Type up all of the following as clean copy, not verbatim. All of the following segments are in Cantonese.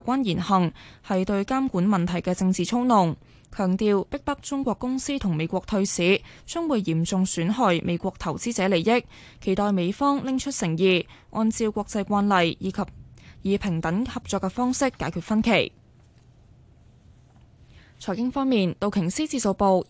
關言行係對監管問題嘅政治操弄，強調逼迫中國公司同美國退市將會嚴重損害美國投資者利益，期待美方拎出誠意，按照國際慣例以及以平等合作嘅方式解決分歧。財經方面，道瓊斯指數報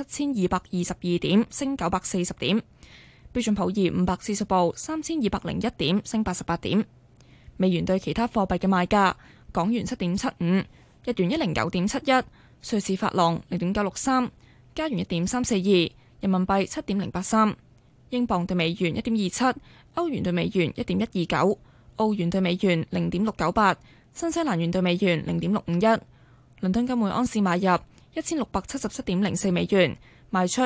27,222點，升940點；標準普爾500指數報3,201點，升88點。美元對其他貨幣嘅賣價：港元7.75，日元109.71，瑞士法郎0.963，加元1.342，人民幣7.083，英鎊對美元1.27，歐元對美元1.129，澳元對美元0.698，新西蘭元對美元0.651。倫敦金每安士買入1677.04美元，賣出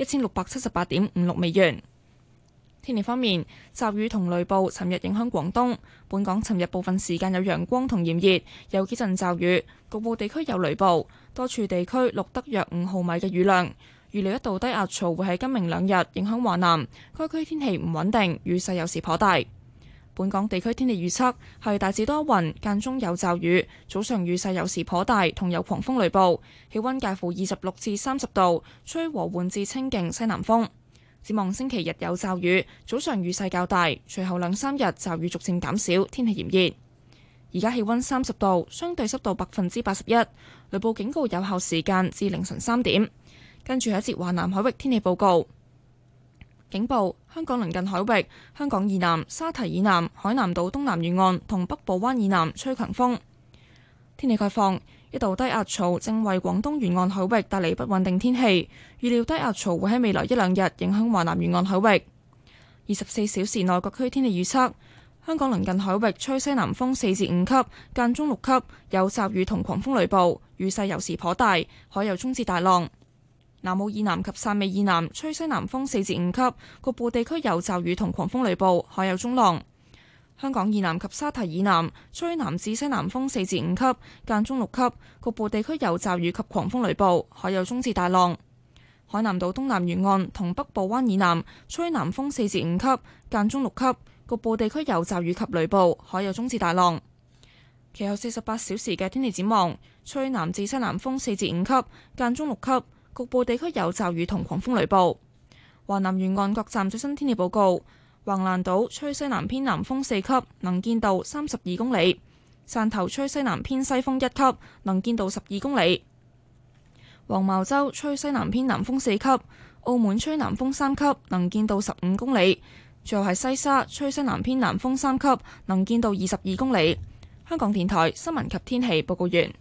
1678.56美元。天氣方面，驟雨同雷暴尋日影響廣東。本港尋日部分時間有陽光同炎熱，有幾陣驟雨，局部地區有雷暴，多處地區錄得約5毫米嘅雨量。預料一道低壓槽會喺今明兩日影響華南，該區天氣唔穩定，雨勢有時頗大。本港地區天氣預測係大致多雲，間中有驟雨，早上雨勢有時頗大，同有狂風雷暴，氣溫介乎26至30度，吹和緩至清勁西南風。展望星期日有驟雨，早上雨勢較大，隨後2-3日驟雨逐漸減少，天氣炎熱。而家氣溫30度，相對濕度81%，雷暴警告有效時間至凌晨3點。跟住係一節華南海域天氣報告。警報：香港鄰近海域、香港以南、沙堤以南、海南島東南沿岸同北部灣以南吹強風。天氣概況：一道低壓槽正為廣東沿岸海域帶嚟不穩定天氣，預料低壓槽會喺未來1-2日影響華南沿岸海域。24小時內各區天氣預測：香港鄰近海域吹西南風4至5級，間中6級，有驟雨同狂風雷暴，雨勢有時頗大，海有中至大浪。南澳以南及汕尾以南吹西南風4至5級，局部地區有驟雨同狂風雷暴，海有中浪。香港以南及沙堤以南吹南至西南風4至5級，間中6級，局部地區有驟雨及狂風雷暴，海有中至大浪。海南島東南沿岸同北部灣以南吹南風4至5級，間中6級，局部地區有驟雨及雷暴，海有中至大浪。其後48小時嘅天氣展望，吹南至西南風4至5級，間中6級，局部地區有驟雨同狂風雷暴。華南沿岸各站最新天氣報告：橫瀾島吹西南偏南風4級，能見度32公里；汕頭吹西南偏西風1級，能見度12公里；黃茅洲吹西南偏南風4級；澳門吹南風3級，能見度15公里；最後係西沙吹西南偏南風3級，能見度22公里。香港電台新聞及天氣報告完。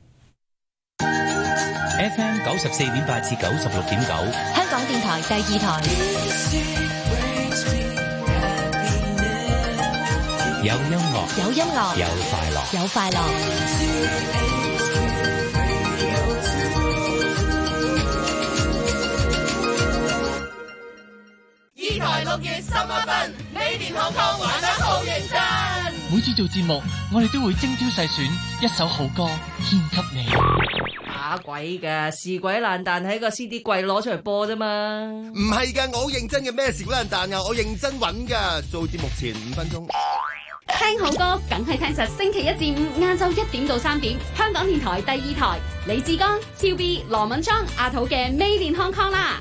FM 94.8至96.9， 香港電台第2台。 有音樂， 有音樂， 有快樂， 有快樂。 2台6月11分，美年香港玩得好認真。 每次做節目，我哋都會精挑細選一首好歌獻給你。 打鬼㗎，是鬼爛彈喺個 CD 櫃攞出嚟播啫嘛。 唔係㗎，我好認真嘅，咩是鬼爛彈啊？我認真揾㗎。做節目前5分鐘。 聽好歌，梗係聽實星期1至5晏晝1點到3點，香港電台第2台，李志剛、超 B、羅敏莊、阿土嘅 Made in Hong Kong 啦。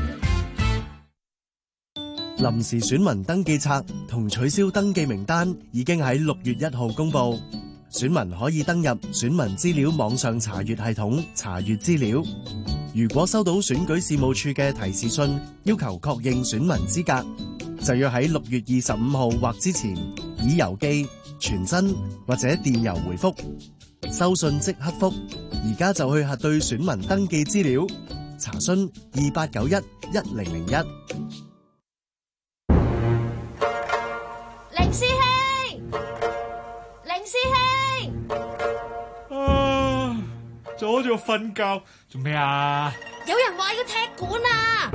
臨時選民登記冊同取消登記名單已經喺6月1號公佈，選民可以登入選民資料網上查閱系統查閱資料。如果收到選舉事務處嘅提示信，要求確認選民資格，就要喺6月25號或之前以郵寄、傳真或者電郵回覆。收信即刻覆，而家就去核對選民登記資料。查詢28911001。 凌師兄，凌師兄， 阻住我瞓覺，做咩啊？ 有人話要踢館啊！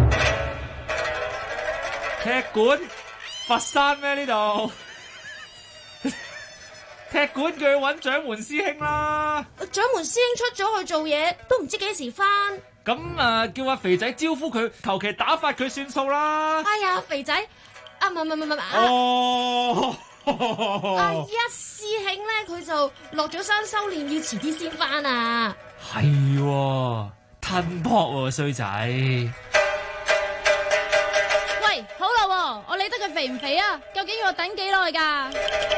踢館？佛山咩呢度？踢館叫佢揾掌門師兄啦。 掌門師兄出咗去做嘢，都唔知幾時返。 咁叫阿肥仔招呼佢，求其打發佢算數啦。 哎呀，肥仔，唔係。 哦。 一師兄咧佢就落咗山修煉，要遲啲先翻啊。 係喎，吞撲喎衰仔。 喂，好啦，我理得佢肥唔肥啊？究竟要我等幾耐㗎？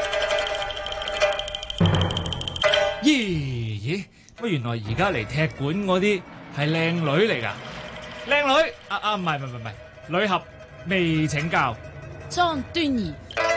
咦？乜原來而家嚟踢館嗰啲係靚女嚟㗎？靚女唔係，女俠未請教。 莊端儀，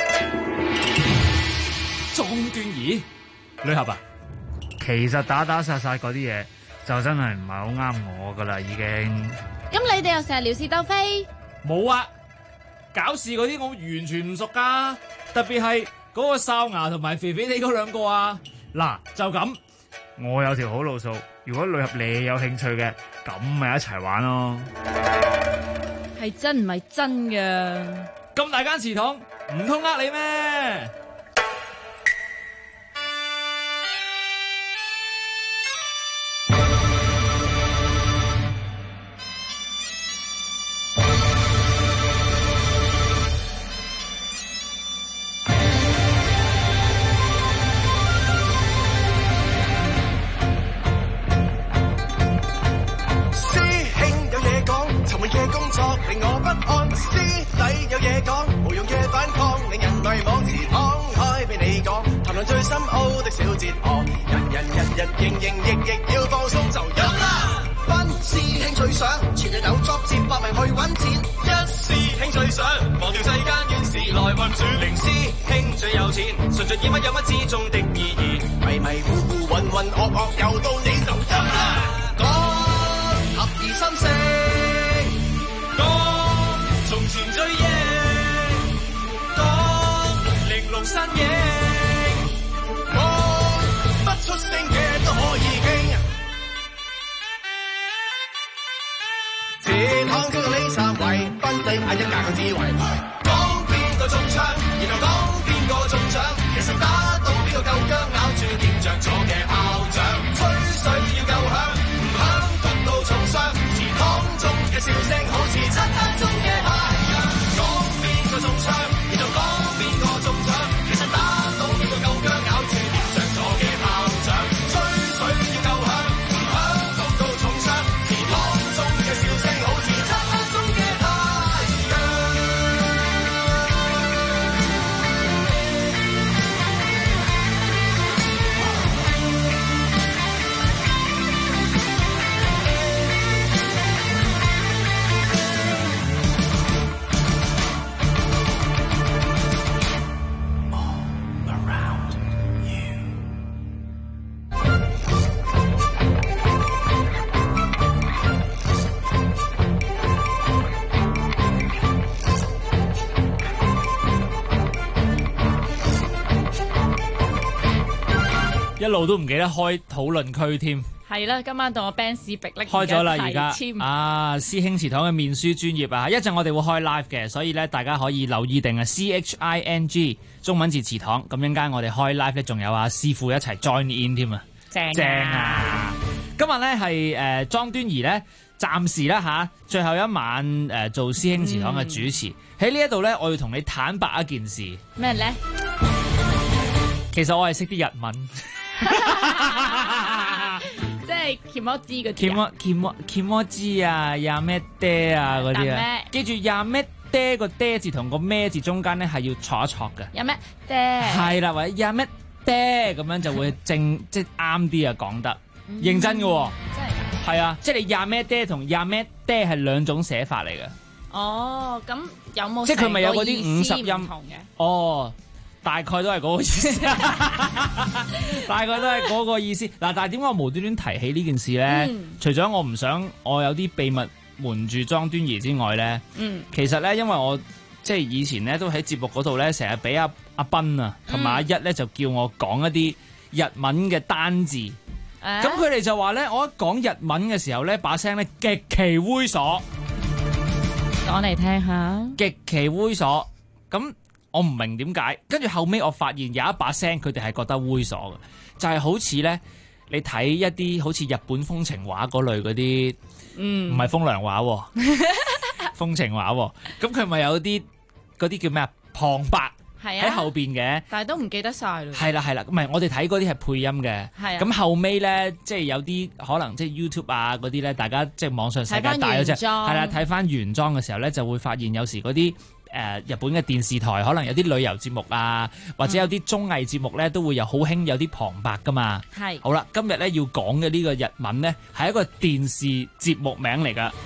女俠啊，其實打殺嗰啲嘢就真係唔係好啱我㗎啦，已經。 咁你哋又成日撩事鬥非？ 冇啊，搞事嗰啲我完全唔熟㗎，特別係嗰個哨牙同埋肥肥哋嗰兩個啊。嗱，就咁，我有條好路數，如果女俠你有興趣嘅，咁咪一齊玩咯。 係真唔係真㗎？ 咁大間祠堂，唔通呃你咩？ 令我不安，師弟有嘢講，無用嘅反抗，令人迷惘。祠堂開俾你講，談論最深奧的小哲學，人營役要放鬆就有啦。分師兄最想，全日有作接百名去揾錢。一師兄最想，忘掉世間怨事來運轉。零師兄最有錢，順順意乜有乜之中的意義。迷糊渾噩又到你就有啦。講合而心聲。從前最野，講玲瓏身影，講不出聲嘅都可以傾。祠堂傾到呢三位，賓仔派一架嘅智慧，講邊個中槍，然後講邊個中獎，其實打到邊個夠薑，咬住點着咗嘅炮仗，吹水要夠響，唔響焗到重傷。祠堂中嘅笑聲好似漆黑中嘅太陽，講邊個中槍，然後講邊個中獎，其實打到邊個夠薑，咬住點着咗嘅炮仗，吹水要夠響，唔響焗到重傷。祠堂中嘅笑聲好似漆黑中嘅太陽。 一路都唔記得開討論區添。 係啦，今晚到我 Benz 逼力開咗啦，而家簽師兄祠堂嘅面書專頁啊，一陣我哋會開 live 嘅，所以咧大家可以留意定啊 CHING 中文字祠堂，咁陣間我哋開 live 咧，仲有師傅一齊 join in 添啊，正啊！今日咧係莊端儀咧，暫時啦嚇，最後一晚做師兄祠堂嘅主持。喺呢一度咧，我要同你坦白一件事。 咩咧？ 其實我係識啲日文。 即係 kimoji 嗰啲啊 ，kimoji 啊，呀咩爹啊嗰啲啊，記住呀咩爹個爹字同個咩字中間咧係要錯一錯嘅。 有咩爹？ 係啦，或者呀咩爹咁樣就會正即係啱啲啊講得，認真嘅喎。 真係㗎？ 係啊，即係你呀咩爹同呀咩爹係兩種寫法嚟嘅。 哦，咁有冇？ 即係佢咪有嗰啲50音唔同嘅？ 哦。大概都係嗰個意思，大概都係嗰個意思。嗱，但係點解我無端端提起呢件事咧？除咗我唔想我有啲秘密瞞住莊端儀之外咧，其實咧，因為我即係以前咧都喺節目嗰度咧，成日俾阿斌啊同埋阿一咧就叫我講一啲日文嘅單字，咁佢哋就話咧，我一講日文嘅時候咧，把聲咧極其猥瑣， 講嚟聽下， 極其猥瑣咁。我唔明點解，跟住後尾我發現有一把聲佢哋係覺得猥瑣嘅，就係好似咧你睇一啲好似日本風情畫嗰類嗰啲，唔係風涼畫，風情畫，咁佢咪有啲嗰啲叫咩啊旁白， 喺後邊嘅， 但係都唔記得晒咯。 係啦，唔係我哋睇嗰啲係配音嘅，咁後尾咧即係有啲可能即係 YouTube 啊嗰啲咧，大家即係網上世界大嗰隻，係啦，睇翻原裝嘅時候咧，就會發現有時嗰啲日本嘅電視台可能有啲旅遊節目啊，或者有啲綜藝節目咧，都會有好興有啲旁白噶嘛。 係好啦，今日咧要講嘅呢個日文咧係一個電視節目名嚟㗎。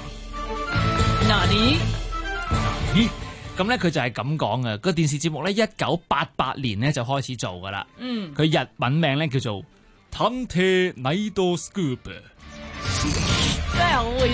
咦？咁咧佢就係咁講嘅，個電視節目咧1988年咧就開始做噶啦。佢日文名咧叫做 Tante Night Scoop。 真係好猥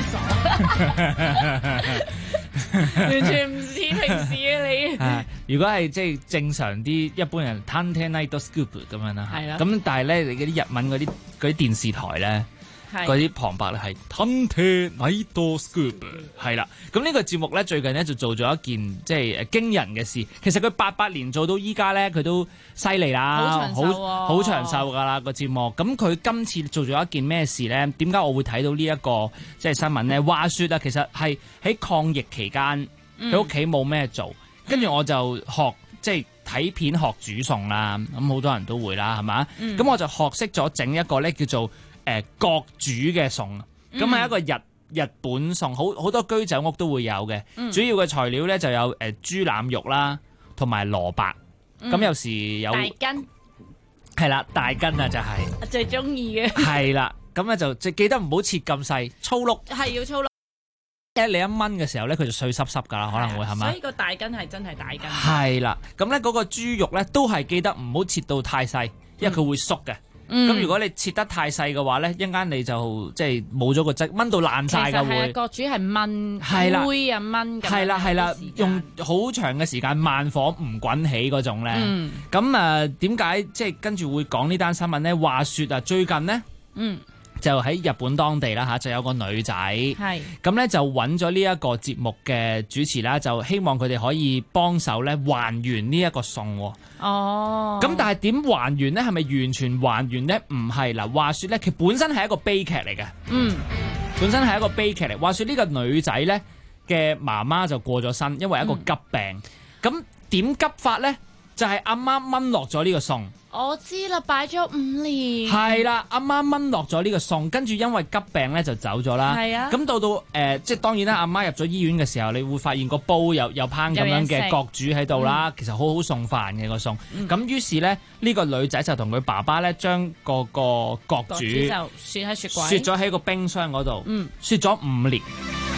瑣，完全唔似平時嘅你。 如果係即係正常啲一般人 Tante Night Scoop 咁樣啦。 係啦。 咁但係咧你嗰啲日文嗰啲電視台咧。嗰啲旁白咧係 Tante Night Scoop 係啦，咁呢個節目咧最近咧就做咗一件即係驚人嘅事。其實佢88年做到依家咧，佢都犀利啦，好長壽㗎啦個節目。咁佢今次做咗一件咩事咧？點解我會睇到呢一個即係新聞咧？話說啊，其實係喺抗疫期間，喺屋企冇咩做，跟住我就學即係睇片學煮餸啦。咁好多人都會啦，係嘛？咁我就學識咗整一個咧叫做角煮嘅餸，咁係一個日本餸，好多居酒屋都會有嘅。主要嘅材料咧就有豬腩肉啦，同埋蘿蔔。咁有時有大根， 係啦，大根啊就係我最中意嘅。 係啦，咁咧就記得唔好切咁細，粗碌係要粗碌。 你一炆嘅時候咧，佢就碎濕濕㗎啦，可能會係咪？ 所以個大根係真係大根。 係啦，咁咧嗰個豬肉咧都係記得唔好切到太細，因為佢會縮嘅。咁如果你切得太細嘅話咧，一陣間你就即係冇咗個質，炆到爛晒㗎會。 角煮係燜， 係啦， 煨啊燜咁。 係啦，用好長嘅時間慢火唔滾起嗰種咧。咁點解即係跟住會講呢單新聞咧？話說啊，最近呢，就喺日本當地啦嚇，就有個女仔，咁咧就揾咗呢一個節目嘅主持啦，就希望佢哋可以幫手咧還原呢一個餸喎。咁但係點還原呢？係咪完全還原呢？唔係嗱，話說咧，佢本身係一個悲劇嚟嘅。本身係一個悲劇嚟。話說呢個女仔咧嘅媽媽就過咗身，因為一個急病。咁點急法咧？就係阿媽炆落咗呢個餸。 我知啦，擺咗5年。 係啦，阿媽炆落咗呢個餸，跟住因為急病咧就走咗啦。 係啊。 咁到即係當然啦，阿媽入咗醫院嘅時候，你會發現個煲有烹咁樣嘅角煮喺度啦，其實好好餸飯嘅個餸。咁於是咧，呢個女仔就同佢爸爸咧將個角煮就雪喺雪櫃， 雪咗喺個冰箱嗰度，雪咗5年。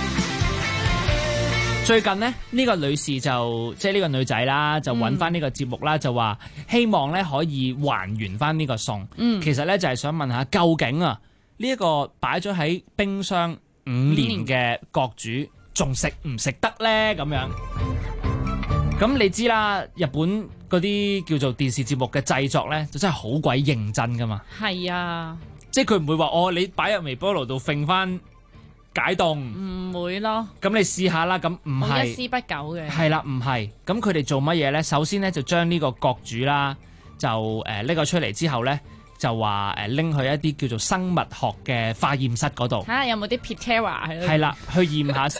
最近呢，呢個女士就即係呢個女仔啦，就揾翻呢個節目啦，就話希望咧可以還原翻呢個餸。其實咧就係想問下，究竟啊呢一個擺咗喺冰箱5年嘅角煮，仲食唔食得咧？咁樣咁你知啦，日本嗰啲叫做電視節目嘅製作咧，就真係好鬼認真噶嘛。 係啊， 即係佢唔會話你擺入微波爐度揈翻。解凍唔會咯， 咁你試下啦，咁唔係一絲不苟嘅， 係啦，唔係，咁佢哋做乜嘢咧？首先咧就將呢個角煮啦，就拎個出嚟之後咧，就話拎去一啲叫做生物學嘅化驗室嗰度， 睇下有冇啲 Pitera 喺度， 係啦，去驗下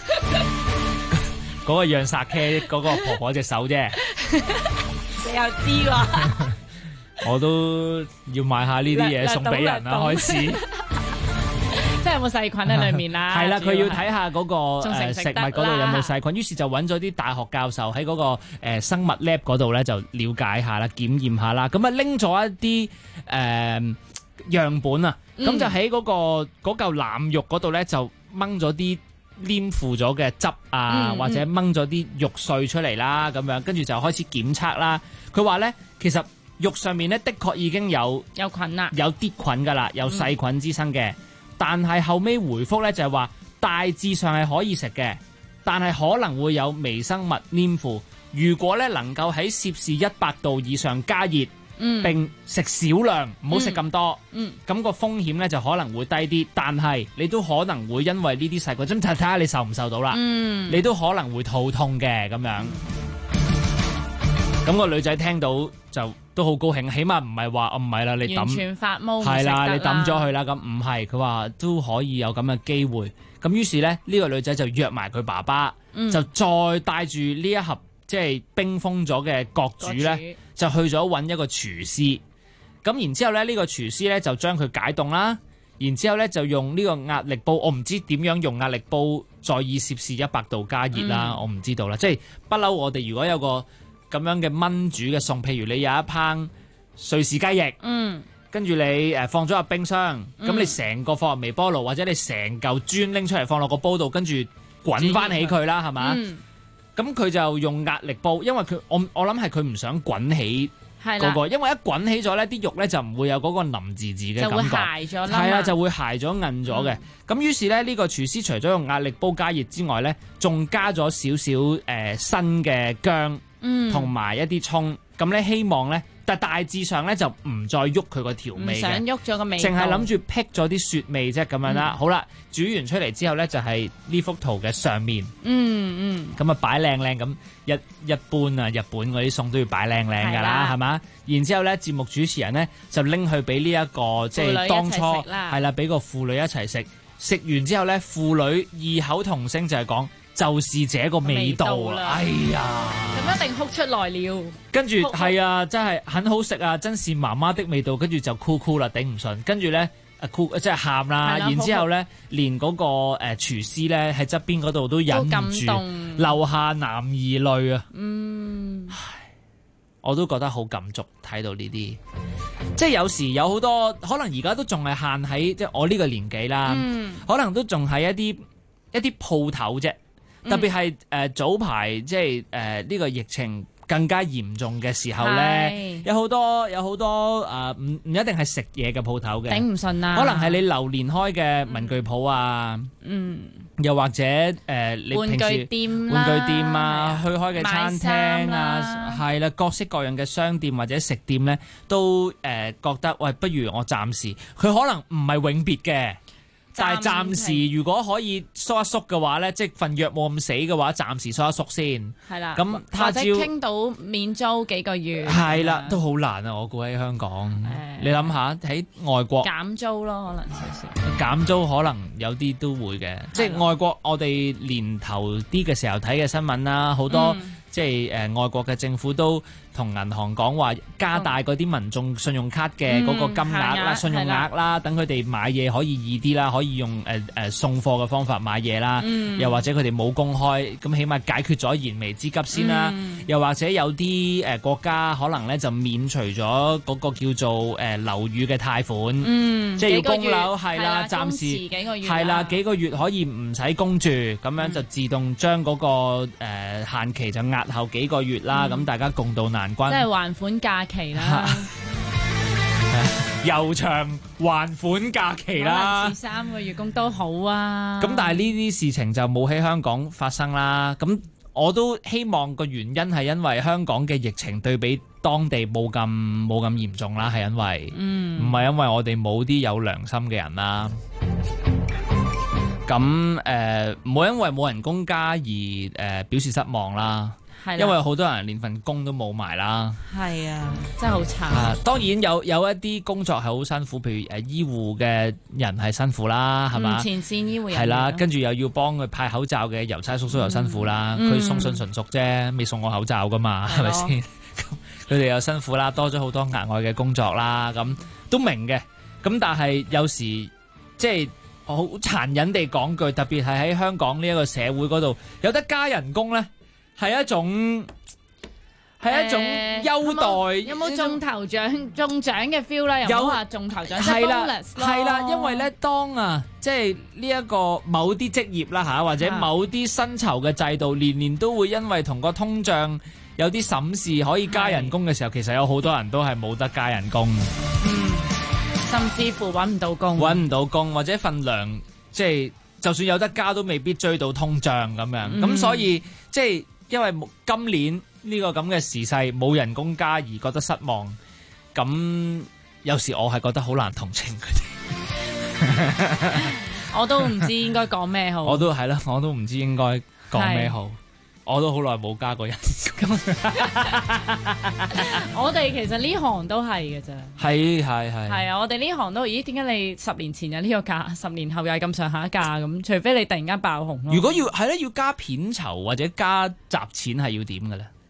嗰個讓殺 K 嗰個婆婆隻手啫， 你又知喎， 我都要買下呢啲嘢送俾人啦，開始。 即係有冇細菌喺裏面啦？ 係啦，佢要睇下嗰個食物嗰度有冇細菌，於是就揾咗啲大學教授喺嗰個生物 lab 嗰度咧，就了解下啦，檢驗下啦。咁啊拎咗一啲樣本啊，咁就喺嗰嚿腩肉嗰度咧，就掹咗啲黏附咗嘅汁啊，或者掹咗啲肉碎出嚟啦，咁樣跟住就開始檢測啦。佢話咧，其實肉上面咧的確已經有菌啦， 有啲菌噶啦，有細菌滋生嘅。但係後尾回覆咧就係話大致上係可以食嘅，但係可能會有微生物黏附。如果咧能夠喺攝氏100度以上加熱，並食少量，唔好食咁多，咁個風險咧就可能會低啲。但係你都可能會因為呢啲細菌，咁睇下你受唔受到啦。你都可能會肚痛嘅咁樣。咁個女仔聽到就都好高興，起碼唔係話唔係啦，你抌完全發毛， 係啦，你抌咗佢啦。咁唔係，佢話都可以有咁嘅機會。咁於是咧，呢個女仔就約埋佢爸爸，就再帶住呢一盒即係冰封咗嘅國主咧，就去咗揾一個廚師。咁然之後咧，呢個廚師咧就將佢解凍啦。然之後咧就用呢個壓力煲，我唔知點樣用壓力煲再以攝氏100度加熱啦，我唔知道啦。即係不嬲，我哋如果有個咁樣嘅燜煮嘅餸，譬如你有一烹瑞士雞翼，跟住你放咗入冰箱，咁你成個放入微波爐，或者你成嚿磚拎出嚟放落個煲度，跟住滾翻起佢啦，係嘛？咁佢就用壓力煲，因為我諗係佢唔想滾起。嗰個，因為一滾起咗咧，啲肉咧就唔會有嗰個腍滋滋嘅感覺， 就會鞋咗啦。 係啊，就會鞋咗、韌咗嘅。咁於是咧，呢個廚師除咗用壓力煲加熱之外咧，仲加咗少少新嘅薑，同埋一啲葱。咁咧希望咧，但大致上咧就唔再喐佢個調味嘅， 唔想喐咗個味道， 淨係諗住辟咗啲雪味啫咁樣啦。好啦，煮完出嚟之後咧，就係呢幅圖嘅上面。咁啊擺靚靚咁，一般啊日本嗰啲餸都要擺靚靚㗎啦，係嘛？然之後咧，節目主持人咧就拎去俾呢一個即係當初係啦，俾個婦女一齊食。食完之後咧，婦女異口同聲就係講。就是這個味道啦！哎呀， 咁一定哭出來了。 跟住係啊，真係很好食啊！真是媽媽的味道。跟住就哭啦，頂唔順。跟住咧，哭即係喊啦。然之後咧，連嗰個廚師咧喺側邊嗰度都忍唔住流下男兒淚啊！我都覺得好感觸，睇到呢啲。即係有時有好多可能而家都仲係限喺即係我呢個年紀啦，可能都仲係一啲鋪頭啫。特別係早排即係呢個疫情更加嚴重嘅時候咧，有好多唔一定係食嘢嘅鋪頭嘅， 頂唔順啊！ 可能係你流連開嘅文具鋪啊，又或者你平時玩具店啊，去開嘅餐廳啊，係啦，各式各樣嘅商店或者食店咧，都覺得喂，不如我暫時，佢可能唔係永別嘅。但係暫時如果可以縮一縮嘅話咧，即係份藥冇咁死嘅話，暫時縮一縮先。 係啦， 咁或者傾到免租幾個月。 係啦，都好難啊！我估喺香港，你諗下喺外國減租咯，可能少少。 減租可能有啲都會嘅，即係外國我哋年頭啲嘅時候睇嘅新聞啦，好多即係外國嘅政府都同銀行講話加大嗰啲民眾信用卡嘅嗰個金額啦、信用額啦，等佢哋買嘢可以易啲啦，可以用送貨嘅方法買嘢啦，又或者佢哋冇公開，咁起碼解決咗燃眉之急先啦。又或者有啲國家可能咧就免除咗嗰個叫做樓宇嘅貸款，即係要供樓係啦，暫時係啦幾個月可以唔使供住，咁樣就自動將嗰個限期就押後幾個月啦。咁大家共度難關， 即係還款假期啦， 悠長還款假期啦， 可能遲3個月工都好啊。 咁但係呢啲事情就冇喺香港發生啦。咁我都希望個原因係因為香港嘅疫情對比當地冇咁嚴重啦，係因為唔係因為我哋冇啲有良心嘅人啦。咁唔好因為冇人工加而表示失望啦。因為好多人連份工都冇埋啦， 係啊，真係好慘。 當然有一啲工作係好辛苦，譬如醫護嘅人係辛苦啦，係嘛？前線醫護人員係啦，跟住又要幫佢派口罩嘅郵差叔叔又辛苦啦，佢送信純熟啫，未送我口罩噶嘛，係咪先？佢哋又辛苦啦，多咗好多額外嘅工作啦，咁都明嘅。咁但係有時即係好殘忍地講句，特別係喺香港呢一個社會嗰度，有得加人工咧。係一種優待， 有冇中獎嘅 feel 啦？有冇話中頭獎？係啦， 係啦，因為咧，當即係呢一個某啲職業啦嚇，或者某啲薪酬嘅制度，年年都會因為同個通脹有啲審視可以加人工嘅時候，其實有好多人都係冇得加人工， 甚至乎揾唔到工， 或者份糧即係就算有得加，都未必追到通脹咁樣。咁所以即係。因為今年呢個咁嘅時勢冇人工加而覺得失望，咁有時我係覺得好難同情佢哋。 我都唔知應該講咩好。 我都係啦，我都唔知應該講咩好。我都好耐冇加過人工。 我哋其實呢行都係嘅啫。係啊！我哋呢行都點解你10年前有呢個價，10年後又係咁上下價咁？除非你突然間爆紅咯。 如果要加片酬或者加集錢係要點嘅咧？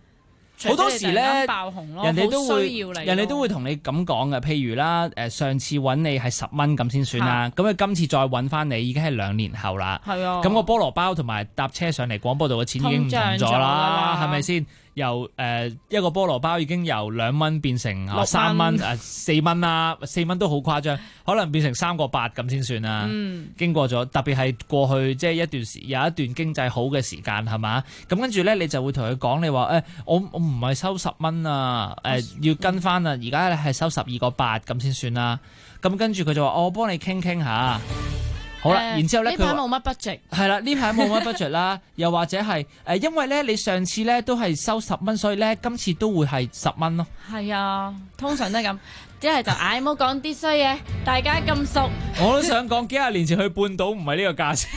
好多時咧， 爆紅咯， 人哋都會同你咁講嘅。譬如啦，上次揾你係10蚊咁先算啦，咁佢今次再揾翻你已經係2年後啦。係啊，咁個菠蘿包同埋搭車上嚟廣播道嘅錢已經唔同咗啦，係咪先？由一個菠蘿包已經由2蚊變成3蚊4蚊啦，4蚊都好誇張，可能變成3個8咁先算啦。經過咗，特別係過去即係有一段經濟好嘅時間係嘛？咁跟住咧，你就會同佢講，你話我唔係收10蚊啊，要跟翻啊，而家係收12個8咁先算啦。咁跟住佢就話我幫你傾下。好啦，然之後咧， 呢排冇乜 budget， 係啦，呢排冇乜 budget 啦，又或者係因為咧你上次咧都係收10蚊，所以咧今次都會係10蚊咯。 係啊，通常都係咁，一係就唔好講啲衰嘢，大家咁熟。 我都想講幾廿年前去半島唔係呢個價錢，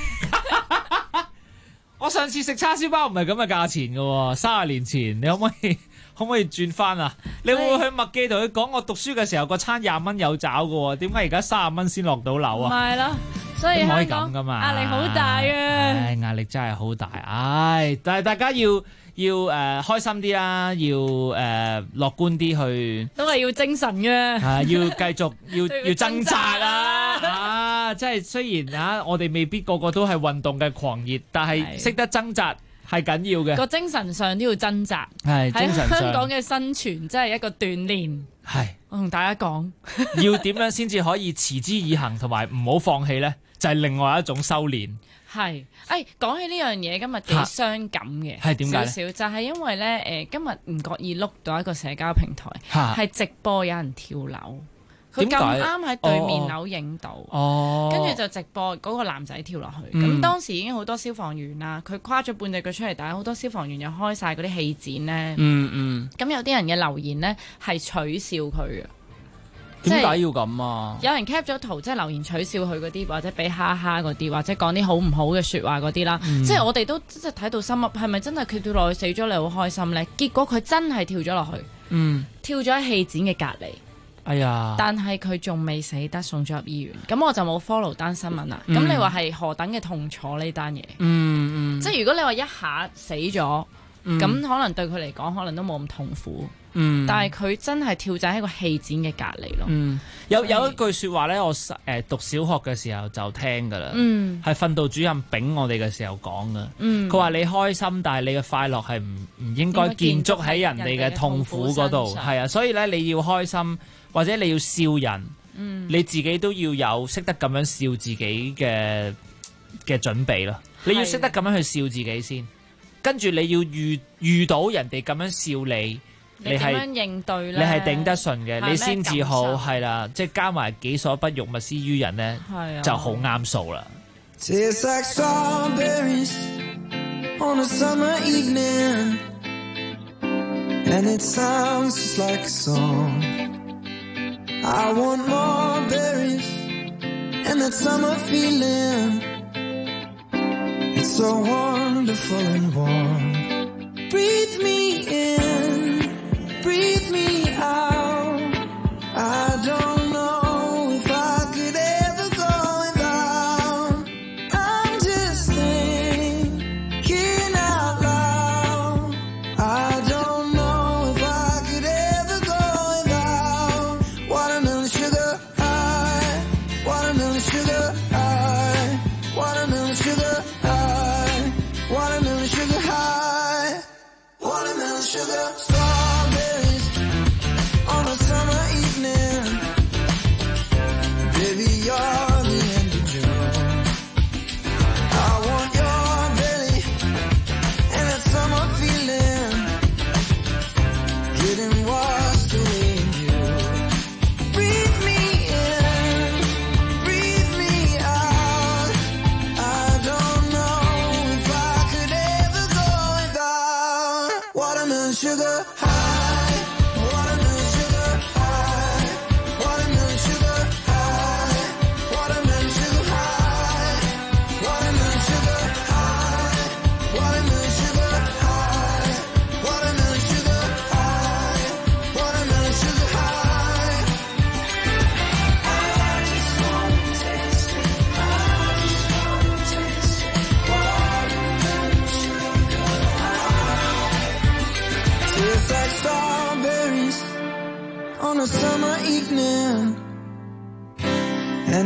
我上次食叉燒包唔係咁嘅價錢㗎喎，30年前，你可唔可以轉翻啊？你會唔會去麥記同佢講我讀書嘅時候個餐20蚊有找㗎喎？點解而家30蚊先落到樓啊？ 唔係咯。所以唔可以咁噶嘛， 壓力好大啊！ 壓力真係好大，但係大家要開心啲啦，要樂觀啲去， 都係要精神嘅， 要繼續要掙扎啦！即係雖然我哋未必個個都係運動嘅狂熱，但係識得掙扎係緊要嘅。 個精神上都要掙扎， 係精神上香港嘅生存真係一個鍛鍊。係，我同大家講， 要點樣先至可以持之以恆，同埋唔好放棄咧？就係另外一種修練。 係，講起呢樣嘢，今日幾傷感嘅。 係點解咧？ 少少就係因為咧，今日唔覺意碌到一個社交平台，係直播有人跳樓。佢咁啱喺對面樓影到，跟住就直播嗰個男仔跳落去。咁當時已經好多消防員啦，佢跨咗半隻腳出嚟，但係好多消防員又開晒嗰啲氣墊咧。咁有啲人嘅留言咧係取笑佢嘅。 點解要咁啊？ 有人 cap 咗圖，即係留言取笑佢嗰啲，或者俾哈哈嗰啲，或者講啲好唔好嘅説話嗰啲啦。即係我哋都即係睇到心噏，係咪真係佢跳落去死咗你好開心咧？結果佢真係跳咗落去，跳咗喺氣展嘅隔離。哎呀！但係佢仲未死得，送咗入醫院。咁我就冇 follow 單新聞啦。咁你話係何等嘅痛楚呢單嘢？即係如果你話一下死咗，咁可能對佢嚟講，可能都冇咁痛苦。但係佢真係跳仔喺個氣展嘅隔離咯。 有一句説話咧，我讀小學嘅時候就聽㗎啦。係訓導主任丙我哋嘅時候講㗎。佢話你開心，但係你嘅快樂係唔應該建築喺人哋嘅痛苦嗰度。係啊，所以咧你要開心，或者你要笑人，你自己都要有識得咁樣笑自己嘅準備咯。你要識得咁樣去笑自己先，跟住你要遇到人哋咁樣笑你。 你點樣應對咧？ 你係頂得順嘅，你先至好係啦，即係加埋己所不欲，勿施於人咧，就好啱數啦。 Breathe me out. I don't know if I could ever go without. I'm just thinking out loud. I don't know if I could ever go without. Watermelon sugar high, watermelon sugar high, watermelon sugar high, watermelon sugar high, watermelon.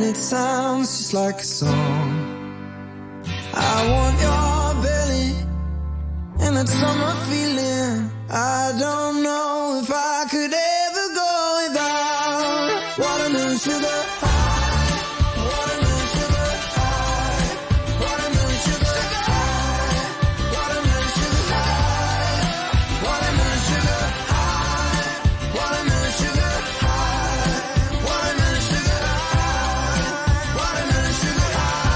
it sounds just like a song. I want your belly and that summer feeling. I don't know if I could ever go without watermelon sugar high, watermelon sugar high, watermelon sugar high, watermelon sugar high, watermelon sugar high, watermelon sugar high, watermelon sugar high, watermelon sugar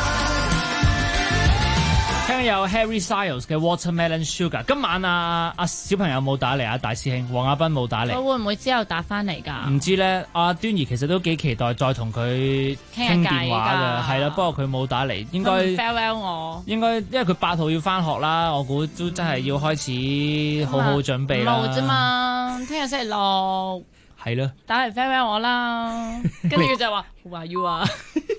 high。 聽有 Harry Styles 嘅 Watermelon Sugar。今晚小朋友冇打嚟啊，大師兄黃亞斌冇打嚟。 佢會唔會之後打翻嚟㗎？ 唔知咧，阿端儀其實都幾期待再同佢傾電話㗎，係啦，不過佢冇打嚟，應該 farewell 我。 應該因為佢8號要翻學啦，我估都真係要開始好好準備啦。 5號啫嘛，聽日星期6。 係咯。 打嚟 farewell 我啦，跟住佢就話 Who are you 啊？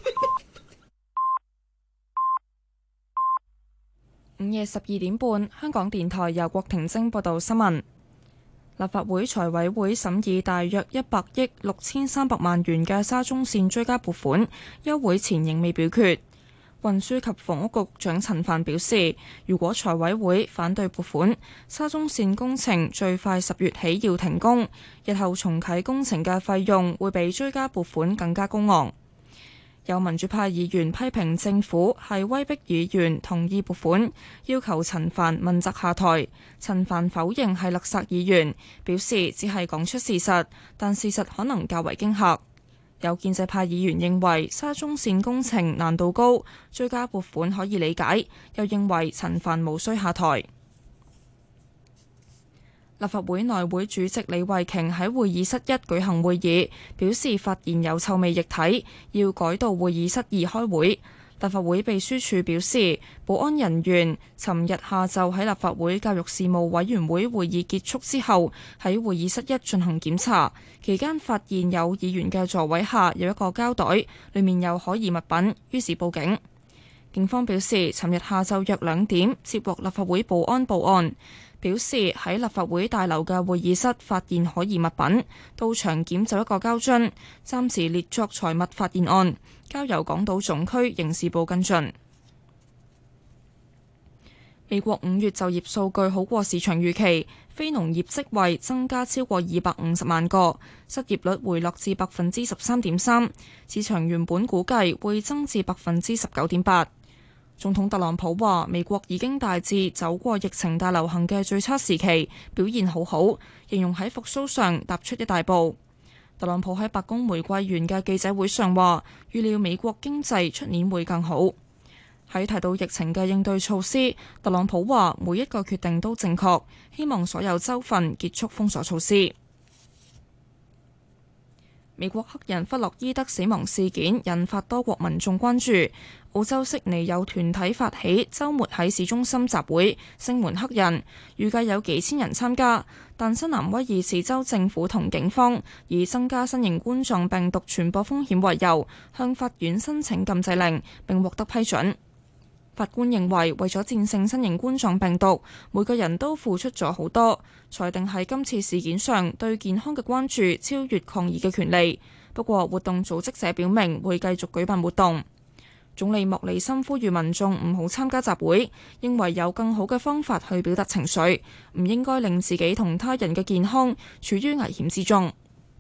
午夜12點半，香港電台由郭婷晶報道新聞。立法會財委會審議大約100億6300萬元嘅沙中線追加撥款，休會前仍未表決。運輸及房屋局長陳帆表示，如果財委會反對撥款，沙中線工程最快10月起要停工，日後重啟工程嘅費用會比追加撥款更加高昂。有民主派議員批評政府係威逼議員同意撥款，要求陳帆問責下台。陳帆否認係勒殺議員，表示只係講出事實，但事實可能較為驚嚇。有建制派議員認為沙中線工程難度高，追加撥款可以理解，又認為陳帆無需下台。立法會內會主席李慧瓊喺會議室1舉行會議，表示發現有臭味液體，要改到會議室2開會。立法會秘書處表示，保安人員尋日下晝喺立法會教育事務委員會會議結束之後，喺會議室1進行檢查，期間發現有議員嘅座位下有一個膠袋，裡面有可疑物品，於是報警。警方表示，尋日下晝約2點接獲立法會保安報案，表示喺立法會大樓嘅會議室發現可疑物品，到場檢走一個膠樽，暫時列作財物發現案，交由港島總區刑事部跟進。美國5月就業數據好過市場預期，非農業職位增加超過250萬個，失業率回落至13.3%，市場原本估計會增至19.8%。總統特朗普話：美國已經大致走過疫情大流行嘅最差時期，表現好好，形容喺復甦上踏出一大步。特朗普喺白宮玫瑰園嘅記者會上話：預料美國經濟出年會更好。喺提到疫情嘅應對措施，特朗普話每一個決定都正確，希望所有州份結束封鎖措施。美國黑人弗洛伊德死亡事件引發多國民眾關注。澳洲悉尼有團體發起週末喺市中心集會聲援黑人，預計有幾千人參加，但新南威爾士州政府同警方以增加新型冠狀病毒傳播風險為由，向法院申請禁制令並獲得批准。法官認為，為咗戰勝新型冠狀病毒，每個人都付出咗好多，裁定喺今次事件上對健康嘅關注超越抗議嘅權利。不過，活動組織者表明會繼續舉辦活動。總理莫里森呼籲民眾唔好參加集會，認為有更好嘅方法去表達情緒，唔應該令自己同他人嘅健康處於危險之中。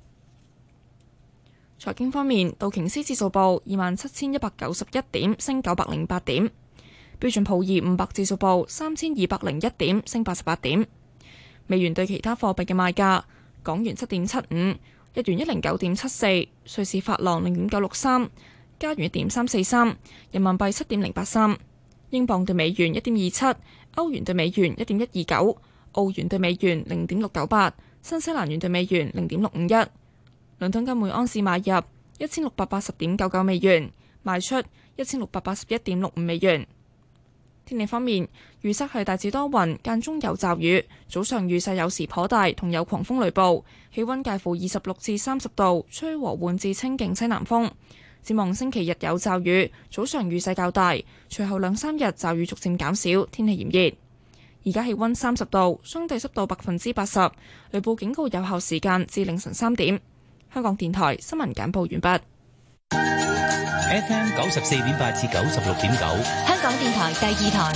財經方面，道瓊斯指數報27,191點，升908點。標準普爾500指數報3201點，升88點。美元對其他貨幣嘅賣價：港元7.75，日元109.74，瑞士法郎0.963，加元1.343，人民幣7.083，英鎊對美元1.27，歐元對美元1.129，澳元對美元0.698，新西蘭元對美元0.651。倫敦金每安士買入1680.99美元，賣出1681.65美元。天氣方面，預測係大致多雲，間中有驟雨，早上雨勢有時頗大，同有狂風雷暴，氣溫介乎26至30度，吹和緩至清勁西南風。展望星期日有驟雨，早上雨勢較大，隨後2-3日驟雨逐漸減少，天氣炎熱。而家氣溫30度，相對濕度80%，雷暴警告有效時間至凌晨3點。香港電台新聞簡報完畢。 FM 94.8至96.9， 香港電台第二台。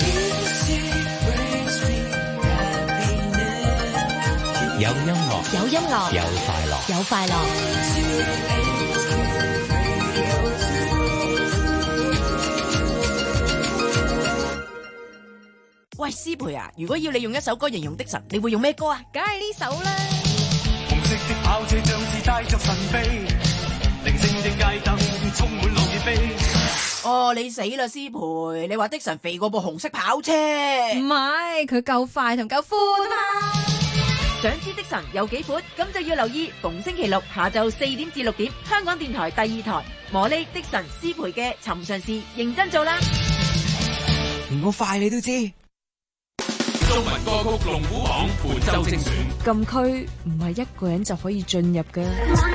有音樂， 有音樂， 有快樂， 有快樂。 喂，思培啊，如果要你用一首歌形容的神，你會用咩歌啊？ 梗係呢首啦。 紅色的跑車像是帶着神秘，靈性的街燈充滿落葉飛。 哦，你死啦，思培！你話的神肥過部紅色跑車？ 唔係，佢夠快同夠寬啊嘛。 想知的神有幾闊？咁就要留意逢星期六下晝4點至6點，香港電台第二台魔力的神思培嘅尋常事認真做啦。 連我快你都知。 中文歌曲龍虎榜本周精選。 禁區唔係一個人就可以進入嘅。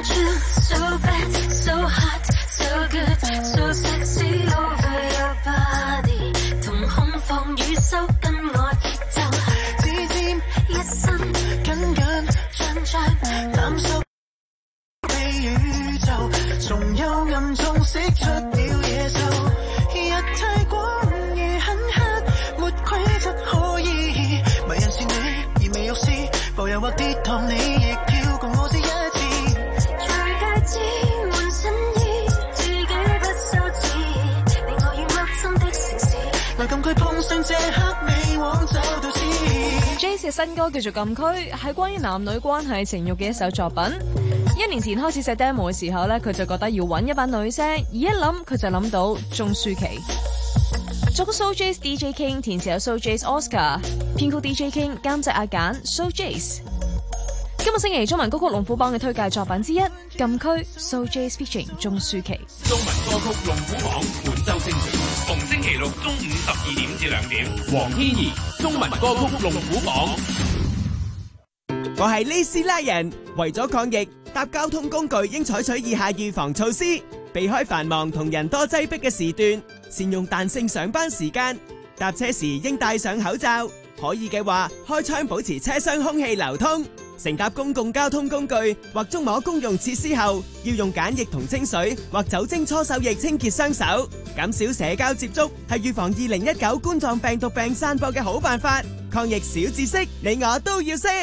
從幽暗中釋出了野獸，日太光夜很黑，沒規則可以迷人是你，而未有試浮游或跌宕，你亦跳共我試一次。在戒指換新衣，自己不羞恥，你我與陌生的城市，來禁區碰上這刻未往走到此。 Jace 嘅新歌叫做《禁區》，係關於男女關係情慾嘅一首作品。1年前開始寫 demo 嘅時候咧，佢就覺得要揾一班女聲，而一諗佢就諗到鍾舒琪。作曲 So Jace DJ King， 填詞有 So Jace Oscar， 編曲 DJ King， 監製阿簡 So Jace。今個星期中文歌曲龍虎榜嘅推介作品之一《禁區》，So Jace featuring 鍾舒琪。 中文歌曲龍虎榜本周精選，逢星期六中午12點至2點，黃天怡中文歌曲龍虎榜。 我係呢斯拉人，為咗抗疫，搭交通工具應採取以下預防措施：避開繁忙同人多擠迫嘅時段，善用彈性上班時間，搭車時應戴上口罩，可以嘅話開窗保持車廂空氣流通。乘搭公共交通工具或觸摸公用設施後，要用梘液同清水或酒精搓手液清潔雙手。減少社交接觸係預防2019冠狀病毒病散播嘅好辦法。抗疫小知識，你我都要識。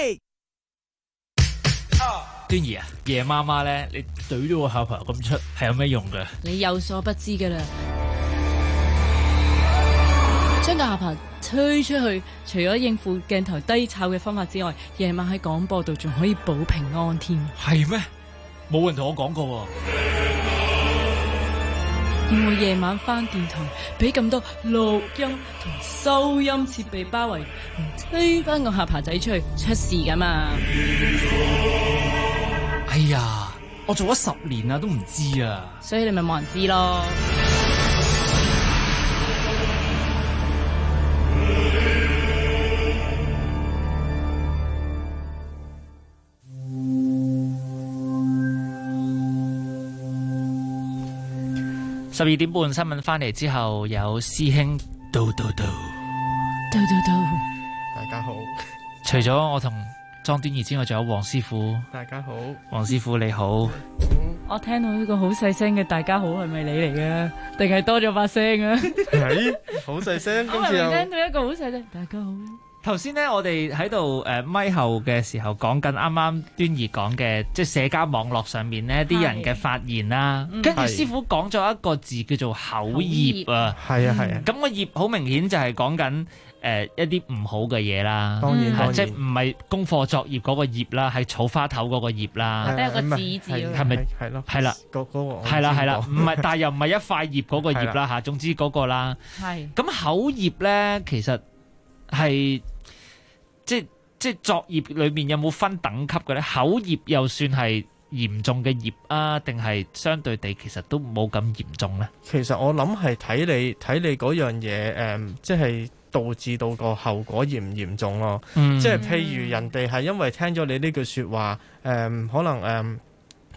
端儀啊，夜媽媽咧，你懟咗個下巴咁出，係有咩用㗎？ 你有所不知㗎啦，將個下巴推出去，除咗應付鏡頭低炒嘅方法之外，夜晚喺廣播度仲可以保平安添。 係咩？冇人同我講過喎。 要我夜晚返電台，俾咁多錄音同收音設備包圍，唔推翻個下巴仔出去，出事㗎嘛？ 哎呀，我做咗10年啦，都唔知啊。 所以你咪冇人知咯。 12點半新聞翻嚟之後，有師兄到。 大家好。 除咗我同莊端儀之外，仲有黃師傅。 大家好。黃師傅你好。 我聽到呢個好細聲嘅大家好，係咪你嚟嘅？定係多咗把聲啊？ 係好細聲，今次又聽到一個好細聲，大家好。 頭先咧，我哋喺度咪後嘅時候講緊啱啱端儀講嘅，即係社交網絡上面呢啲人嘅發言啦。跟住師傅講咗一個字叫做口業啊。 係啊係啊。 咁個業好明顯就係講緊一啲唔好嘅嘢啦。 當然即係唔係功課作業嗰個業啦，係草花頭嗰個業啦。 得有個字字係咪？ 係咯。 係啦。 嗰個係啦，唔係，但係又唔係一塊葉嗰個葉啦嚇。總之嗰個啦。 係。咁口業咧，其實係。即係作業裏面有冇分等級嘅咧？口業又算係嚴重嘅業啊，定係相對地其實都冇咁嚴重咧？ 其實我諗係睇你嗰樣嘢，即係導致到個後果嚴唔嚴重咯。即係譬如人哋係因為聽咗你呢句説話，可能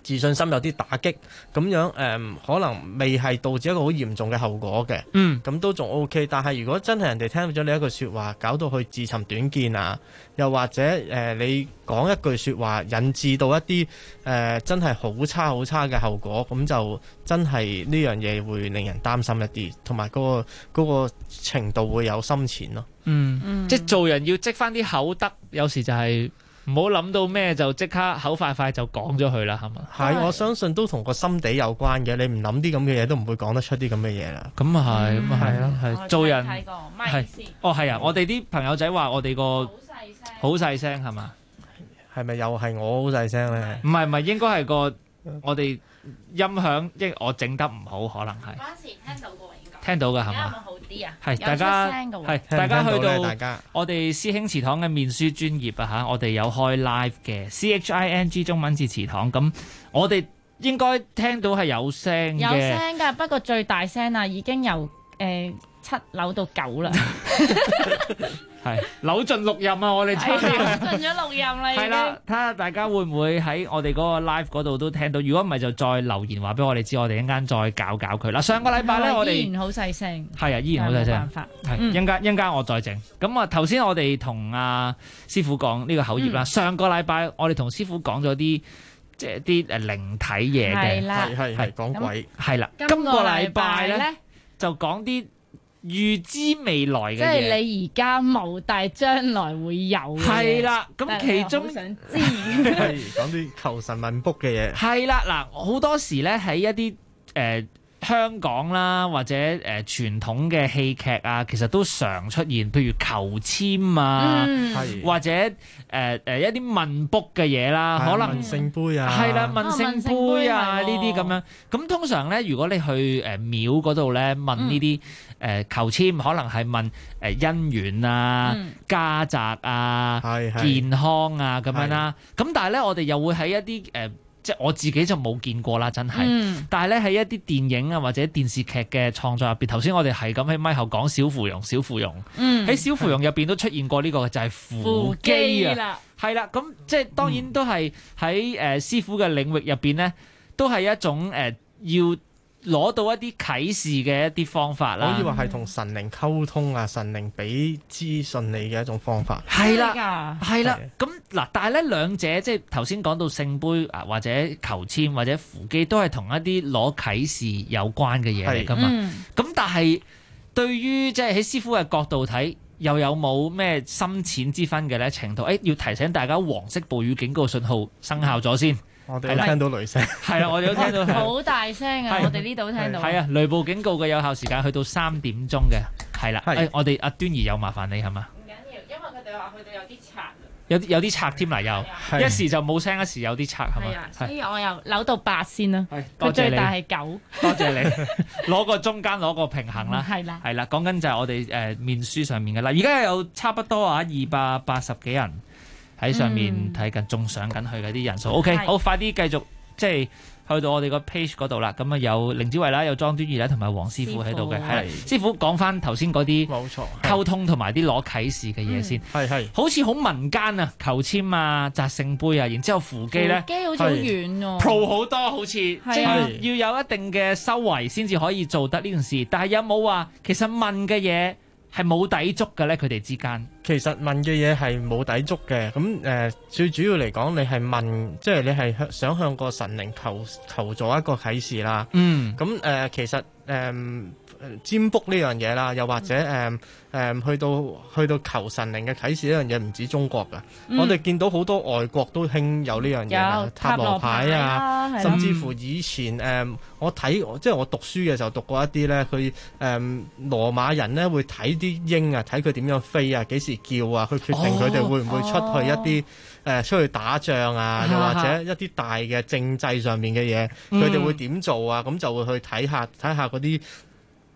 自信心有啲打擊，咁樣可能未係導致一個好嚴重嘅後果嘅，咁都仲 OK。但係如果真係人哋聽到咗你一句説話，搞到佢自尋短見啊，又或者你講一句説話引致到一啲真係好差嘅後果，咁就真係呢樣嘢會令人擔心一啲，同埋嗰個程度會有深淺咯。 即係做人要積翻啲口德，有時就係唔好諗到咩就即刻口快快就講咗佢啦，係嘛？ 係，我相信都同個心地有關嘅。你唔諗啲咁嘅嘢，都唔會講得出啲咁嘅嘢啦。 咁啊係，咁啊係咯，係做人係係啊！我哋啲朋友仔話我哋個好細聲係嘛？ 係咪又係我好細聲咧？ 唔係，應該係個我哋音響，即係我整得唔好，可能係。 嗰陣時聽到過應該。聽到㗎係嘛？ 有冇好啲啊？ 係大家去到我哋師兄祠堂嘅面書專頁啊嚇，我哋有開 live 嘅 CHING 中文字祠堂，咁我哋應該聽到係有聲嘅。 有聲㗎，不過最大聲啊，已經由7扭到9啦。 係扭盡六壬啊！我哋差啲扭盡咗六壬啦。 係啦，睇下大家會唔會喺我哋嗰個 live 嗰度都聽到？如果唔係就再留言話俾我哋知，我哋一陣間再搞佢啦。上個禮拜咧，我哋依然好細聲。 係啊，依然好細聲。 冇辦法。 係一陣間我再整。咁啊，頭先我哋同阿師傅講呢個口業啦。上個禮拜我哋同師傅講咗啲即係啲靈體嘢嘅， 係講鬼。 係啦，今個禮拜咧就講啲預知未來嘅嘢， 即係你而家冇，但係將來會有嘅。 係啦，咁其中想知係講啲求神問卜嘅嘢。 係啦，嗱好多時咧喺一啲香港啦，或者傳統嘅戲劇啊，其實都常出現，譬如求籤啊，或者一啲問卜嘅嘢啦，可能問聖杯啊， 係啦，問聖杯啊呢啲咁樣。咁通常咧，如果你去廟嗰度咧問呢啲求籤，可能係問姻緣啊、家宅啊、健康啊咁樣啦。咁但係咧，我哋又會喺一啲即係我自己就冇見過啦，真係。但係咧喺一啲電影啊或者電視劇嘅創作入邊，頭先我哋係咁喺咪後講小芙蓉，喺小芙蓉入邊都出現過呢個就係扶乩啊，係啦。咁即係當然都係喺師傅嘅領域入邊咧，都係一種要攞到一啲啟示嘅一啲方法啦， 可以話係同神靈溝通啊，神靈俾資訊你嘅一種方法。 係啦，係啦。咁嗱，但係咧兩者即係頭先講到聖杯啊，或者求籤或者扶乩，都係同一啲攞啟示有關嘅嘢嚟㗎嘛。咁但係對於即係喺師傅嘅角度睇，又有冇咩深淺之分嘅咧程度？要提醒大家，黃色暴雨警告信號生效咗先。 我哋都聽到雷聲， 係啦，我哋都聽到好大聲啊！我哋呢度聽到。 係啊，雷暴警告嘅有效時間去到3點鐘嘅，係啦。我哋阿端儀有麻煩你係嘛？ 唔緊要，因為佢哋話佢哋有啲拆， 有啲拆添啦，又一時就冇聲，一時有啲拆係嘛？ 所以我又扭到8先啦。 佢最大係9。 多謝你，攞個中間攞個平衡啦。 係啦， 係啦，講緊就係我哋面書上面嘅啦。而家有差不多280幾人喺上面睇緊，仲上緊去嗰啲人數。OK， 好，快啲繼續，即係去到我哋個 page 嗰度啦。咁啊，有凌子維啦，有莊端儀啦，同埋黃師傅喺度嘅。係師傅講翻頭先嗰啲冇錯溝通同埋啲攞啟示嘅嘢先。係好似好民間啊，求籤啊，擲聖杯啊，然之後扶乩咧， 扶乩好似好遠喎 ，pro 好多好似，即係要有一定嘅修為先至可以做得呢件事。但係有冇話其實問嘅嘢係冇抵觸嘅咧？佢哋之間其實問嘅嘢係冇抵觸嘅。咁最主要嚟講，你係問，即係你係想向個神靈求助一個啟示啦。咁其實占卜呢樣嘢啦，又或者去到求神靈嘅啟示呢樣嘢，唔止中國噶。我哋見到好多外國都興有呢樣嘢，塔羅牌啊，甚至乎以前我睇即係我讀書嘅時候讀過一啲咧，佢羅馬人咧會睇啲鷹啊，睇佢點樣飛啊，幾時叫啊，去決定佢哋會唔會出去一啲出去打仗啊，又或者一啲大嘅政制上面嘅嘢，佢哋會點做啊？咁就會去睇下嗰啲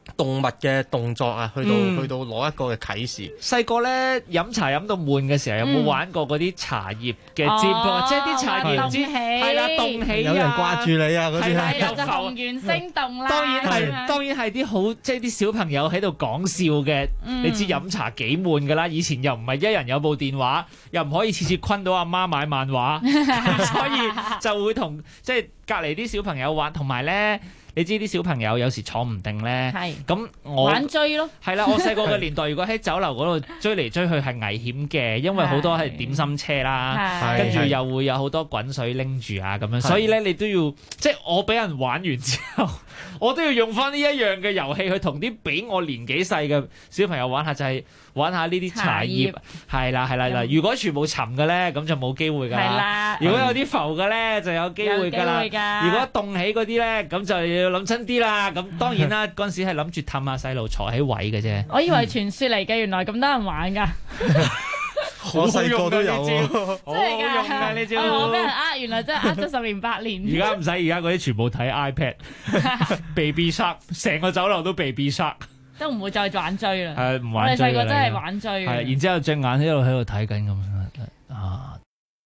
動物嘅動作啊，去到攞一個嘅啟示。 細個咧飲茶飲到悶嘅時候，有冇玩過嗰啲茶葉嘅佔卜？即係啲茶葉唔知係啦，凍起有人掛住你啊嗰啲係啦，就紅圓星動啦。 當然係啲好即係啲小朋友喺度講笑嘅。你知飲茶幾悶㗎啦，以前又唔係一人有部電話，又唔可以次次昆到阿媽買漫畫，所以就會同即係隔離啲小朋友玩，同埋咧。你知啲小朋友有時坐唔定咧，咁我玩追咯， 係啦，我細個嘅年代，如果喺酒樓嗰度追嚟追去係危險嘅，因為好多係點心車啦，跟住又會有好多滾水拎住啊咁樣，所以咧你都要即係我俾人玩完之後，我都要用翻呢一樣嘅遊戲去同啲比我年紀細嘅小朋友玩下，就係玩下呢啲茶葉，係啦嗱，如果全部沉嘅咧，咁就冇機會㗎啦。如果有啲浮嘅咧，就有機會㗎啦。如果凍起嗰啲咧，咁就要諗親啲啦。咁當然啦，嗰陣時係諗住氹下細路坐喺位嘅啫。 我以為傳說嚟嘅，原來咁多人玩㗎。 我細個都有， 真係㗎呢招。我俾人呃，原來真係呃咗10年8年。 而家唔使，而家嗰啲全部睇 iPad，Baby Shark， 成個酒樓都 Baby Shark。 都唔會再玩追啦。 係唔玩追㗎啦。 我哋細個真係玩追。係， 然之後隻眼喺度睇緊咁啊。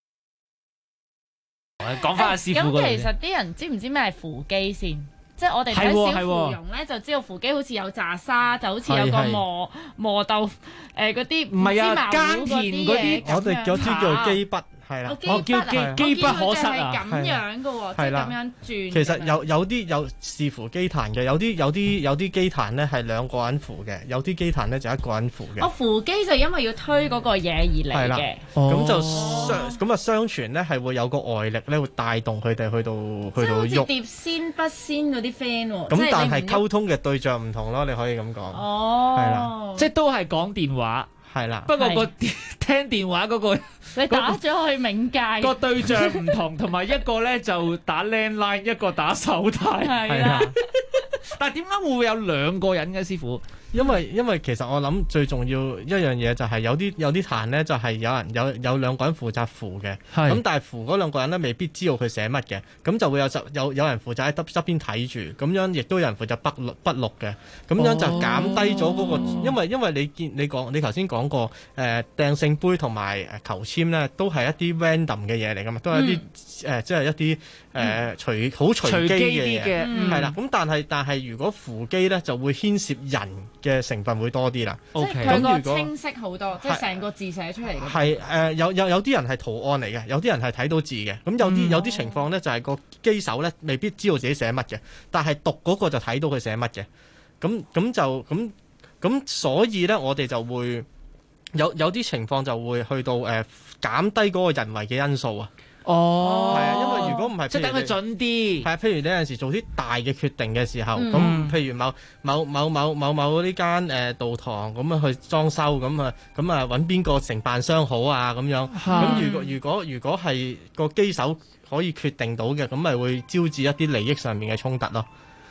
講翻阿師傅嗰度。 咁其實啲人知唔知咩係扶乩先？即係我哋睇小芙蓉咧，就知道扶乩好似有炸沙，就好似有個磨豆嗰啲唔係啊， 耕田嗰啲， 我哋嗰啲叫乩筆。係啦， 我叫乩不可失啊！ 咁樣嘅喎，即係咁樣轉。 其實有啲有視乎乩壇嘅，有啲乩壇咧係兩個人扶嘅，有啲乩壇咧就一個人扶嘅。 扶乩就因為要推嗰個嘢而嚟嘅。 咁就相傳咧係會有個外力咧會帶動佢哋去到喐。 即係好似碟仙筆仙嗰啲 friend 喎。 咁但係溝通嘅對象唔同咯，你可以咁講。 哦， 係啦， 即係都係講電話。 係啦， 不過個聽電話嗰個你打咗去冥界個對象唔同，同埋一個咧就打 landline， 一個打手提。 係啦， 但係點解會有兩個人嘅師傅？ 因為其實我諗最重要一樣嘢就係有啲壇咧就係有兩個人負責扶嘅，咁但係扶嗰兩個人咧未必知道佢寫乜嘅，咁就會有人負責喺側邊睇住，咁樣亦都有人負責筆錄嘅，咁樣就減低咗嗰個，因為你頭先講過掟聖杯同埋求籤咧都係一啲 random 嘅嘢嚟㗎嘛，都係一啲即係一啲好隨機嘅嘢，係啦，咁但係如果扶乩咧就會牽涉人嘅成分會多啲啦。 即係佢個清晰好多，即係成個字寫出嚟嘅。 係有啲人係圖案嚟嘅，有啲人係睇到字嘅。咁有啲情況咧就係個機手咧未必知道自己寫乜嘅，但係讀嗰個就睇到佢寫乜嘅。咁所以咧我哋就會有啲情況就會去到減低嗰個人為嘅因素啊。 哦， 係啊，因為如果唔係， 即係等佢準啲。 係啊，譬如你有陣時做啲大嘅決定嘅時候，咁譬如某呢間道堂咁啊去裝修，咁啊揾邊個承辦商好啊咁樣。咁如果係個機手可以決定到嘅，咁咪會招致一啲利益上面嘅衝突咯。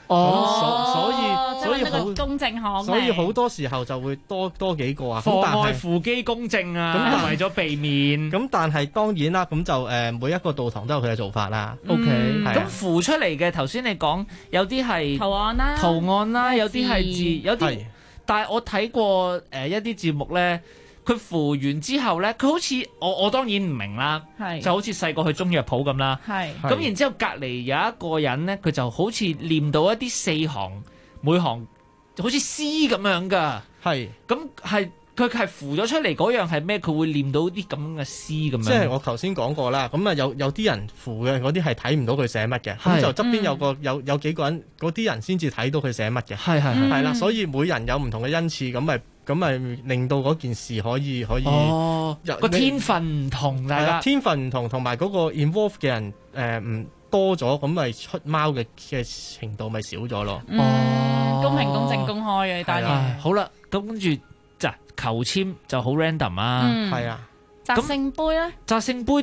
所以好公正行， 所以好多時候就會多幾個啊， 妨礙扶乩公正啊，咁為咗避免。 咁但係當然啦，咁就每一個道堂都有佢嘅做法啦。 OK，咁扶出嚟嘅頭先你講有啲係圖案啦， 有啲係字，有啲。但係我睇過一啲節目咧。佢扶完之後咧，佢好似我當然唔明啦，就好似細個去中藥鋪咁啦。咁然之後隔離有一個人咧，佢就好似念到一啲4行，每行好似詩咁樣噶。咁佢係扶咗出嚟嗰樣係咩？佢會念到啲咁嘅詩咁樣。 即係我頭先講過啦，咁啊有啲人扶嘅嗰啲係睇唔到佢寫乜嘅，咁就側邊有幾個人嗰啲人先至睇到佢寫乜嘅。係啦，所以每人有唔同嘅恩賜，咁咪令到嗰件事可以個天分唔同，大家天分唔同，同埋嗰個 involve 嘅人唔多咗，咁咪出貓嘅程度咪少咗咯。 公平、公正、公開嘅單嘢。 好啦，咁跟住就求籤就好 random 啊。 係啊， 擲聖杯咧？ 擲聖杯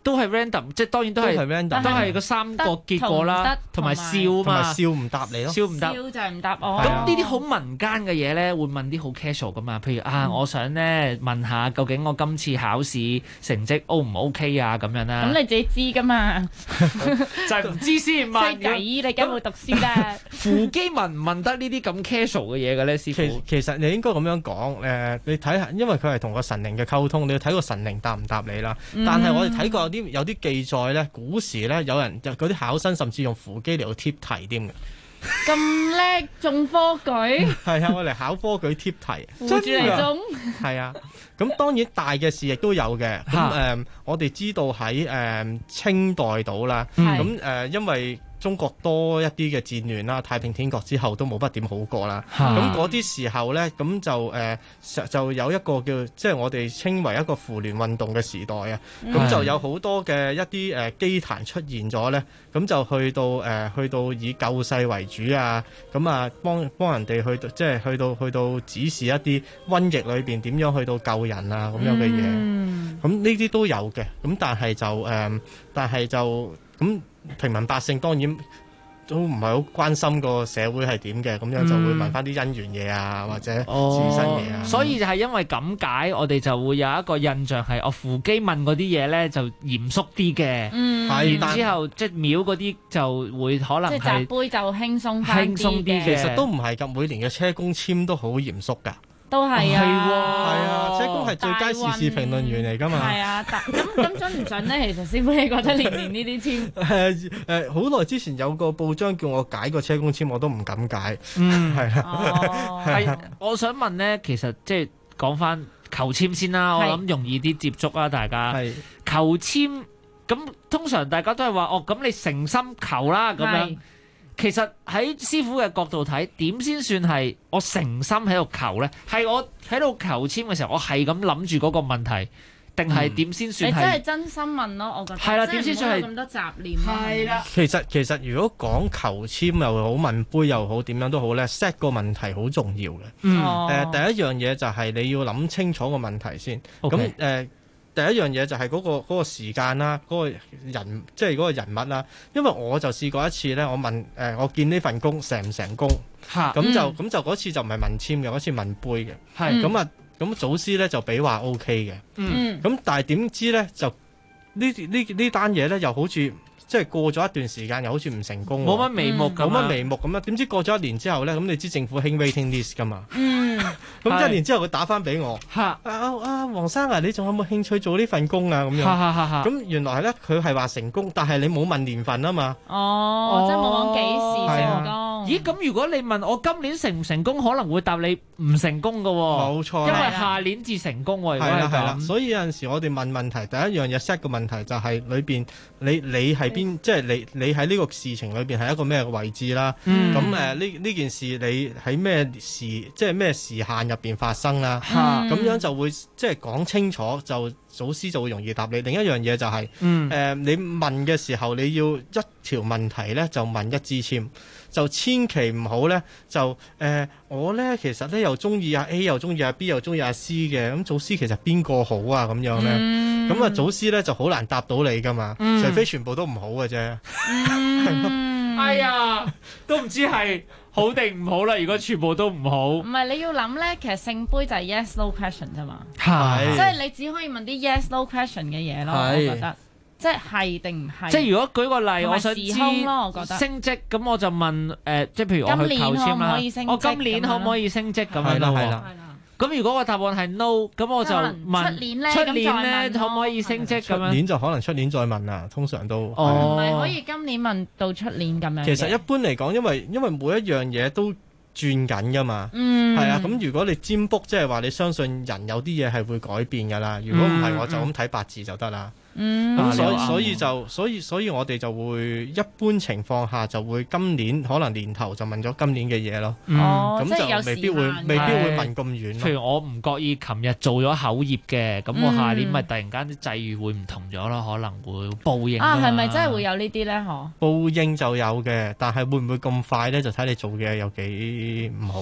都係 random， 即係當然都係 random， 都係個三個結果啦，同埋笑嘛， 笑唔答你咯， 笑唔答， 笑就係唔答我。 咁呢啲好民間嘅嘢咧，會問啲好 casual 噶嘛，譬如我想咧問下究竟我今次考試成績 O 唔 OK 啊咁樣啦。 咁你自己知噶嘛？ 就係唔知先問。 衰仔，你梗會讀書啦。 扶基問唔問得呢啲咁 casual 嘅嘢嘅咧，師傅？ 其實你應該咁樣講，你睇下，因為佢係同個神靈嘅溝通，你要睇個神靈答唔答你啦。但係我哋睇過有啲記載咧，古時咧有人嗰啲考生甚至用扶基嚟到貼題添嘅。 咁叻中科舉？ 係啊，我嚟考科舉貼題， 扶住嚟中。 係啊，咁當然大嘅事亦都有嘅。咁我哋知道喺清代度啦，咁因為中國多一啲嘅戰亂啦，太平天國之後都冇乜點好過啦。咁嗰啲時候呢，咁就有一個叫即係我哋稱為一個扶聯運動嘅時代啊。咁就有好多嘅一啲基壇出現咗呢，咁就去到以救世為主啊。咁啊幫人哋即係去到指示一啲瘟疫裏邊點樣去到救人啊咁樣嘅嘢。咁呢啲都有嘅。咁但係就咁。平民百姓當然都唔係好關心個社會係點嘅，咁樣就會問翻啲姻緣嘢啊，或者自身嘢啊。 所以就係因為咁解，我哋就會有一個印象係，扶基問嗰啲嘢咧就嚴肅啲嘅，然之後即係廟嗰啲就會可能係即係擲杯就輕鬆翻啲嘅。 其實都唔係㗎，每年嘅車公籤都好嚴肅㗎。 都係啊， 係啊，車公係最佳時事評論員嚟㗎嘛。係啊， 咁準唔準咧？其實師傅，你覺得年呢啲籤？ 好耐之前有個報章叫我解個車公籤，我都唔敢解。係啊。 係，我想問咧，其實即係講翻求籤先啦，我諗容易啲接觸啊，大家。係。求籤咁通常大家都係話咁你誠心求啦咁樣。其實喺師傅嘅角度睇，點先算係我誠心喺度求呢？係我喺度求籤嘅時候，我係咁諗住嗰個問題，定係點先算係？ 你真係真心問咯，我覺得。係啦，點先算係咁多雜念？係啦。 其實如果講求籤又好，問杯又好，點樣都好呢 set 個問題好重要嘅。第一樣嘢就係你要諗清楚個問題先。咁第一樣嘢就係嗰個時間啦，嗰個人即係嗰個人物啦。因為我就試過一次咧，我問我見呢份工成唔成功，咁就嗰次就唔係問籤嘅，嗰次問杯嘅。咁祖師咧就俾話 OK 嘅。咁但係點知咧就呢單嘢咧又好似即係過咗一段時間又好似唔成功， 冇乜眉目咁樣。點知過咗一年之後咧，咁你知政府興 waiting list 㗎嘛？咁一年之後佢打翻俾我，黃生啊，你仲有冇興趣做呢份工啊？咁樣，咁原來咧佢係話成功，但係你冇問年份啊嘛。 即係冇講幾時成功。 咦？咁如果你問我今年成唔成功，可能會答你唔成功㗎喎。冇錯，因為下年至成功喎。係啦， 所以有陣時我哋問問題，第一樣嘢 set 個問題就係裏邊你係邊，即係你喺呢個事情裏邊係一個咩位置啦。咁呢件事你喺咩即係咩時限入邊發生啦。咁樣就會即係講清楚，就祖師就會容易答你。另一樣嘢就係你問嘅時候，你要一條問題咧就問一支籤，就千祈唔好咧就我咧其實咧又中意阿 A 又中意阿 B 又中意阿 C 嘅，咁祖師其實邊個好啊咁樣咧？咁祖師咧就好難答到你噶嘛，除非全部都唔好嘅啫。 哎呀，都唔知係好定唔好啦！如果全部都唔好， 唔係你要諗咧，其實聖杯就係 yes no question 啫嘛， 係， 即係你只可以問啲 yes no question 嘅嘢咯。我覺得即係定唔係？ 即係如果舉個例，我想知我覺得升職，咁我就問即係譬如我去求籤啦，我今年可唔可以升職咁樣咯？係啦。咁如果個答案係 no， 咁我就問出年咧可唔可以升職咁樣？ 出年就可能出年再問啦，通常都唔係可以今年問到出年咁樣。 其實一般嚟講，因為每一樣嘢都轉緊噶嘛，係啊。咁如果你占卜，即係話你相信人有啲嘢係會改變噶啦。如果唔係，我就咁睇八字就得啦。咁所以我哋就會一般情況下就會今年可能年頭就問咗今年嘅嘢咯。咁就未必會問咁遠。 譬如我唔覺意琴日做咗口業嘅，咁我下年咪突然間啲際遇會唔同咗咯，可能會報應。 係咪真係會有呢啲咧？嗬？ 報應就有嘅，但係會唔會咁快咧？就睇你做嘅有幾唔好啦。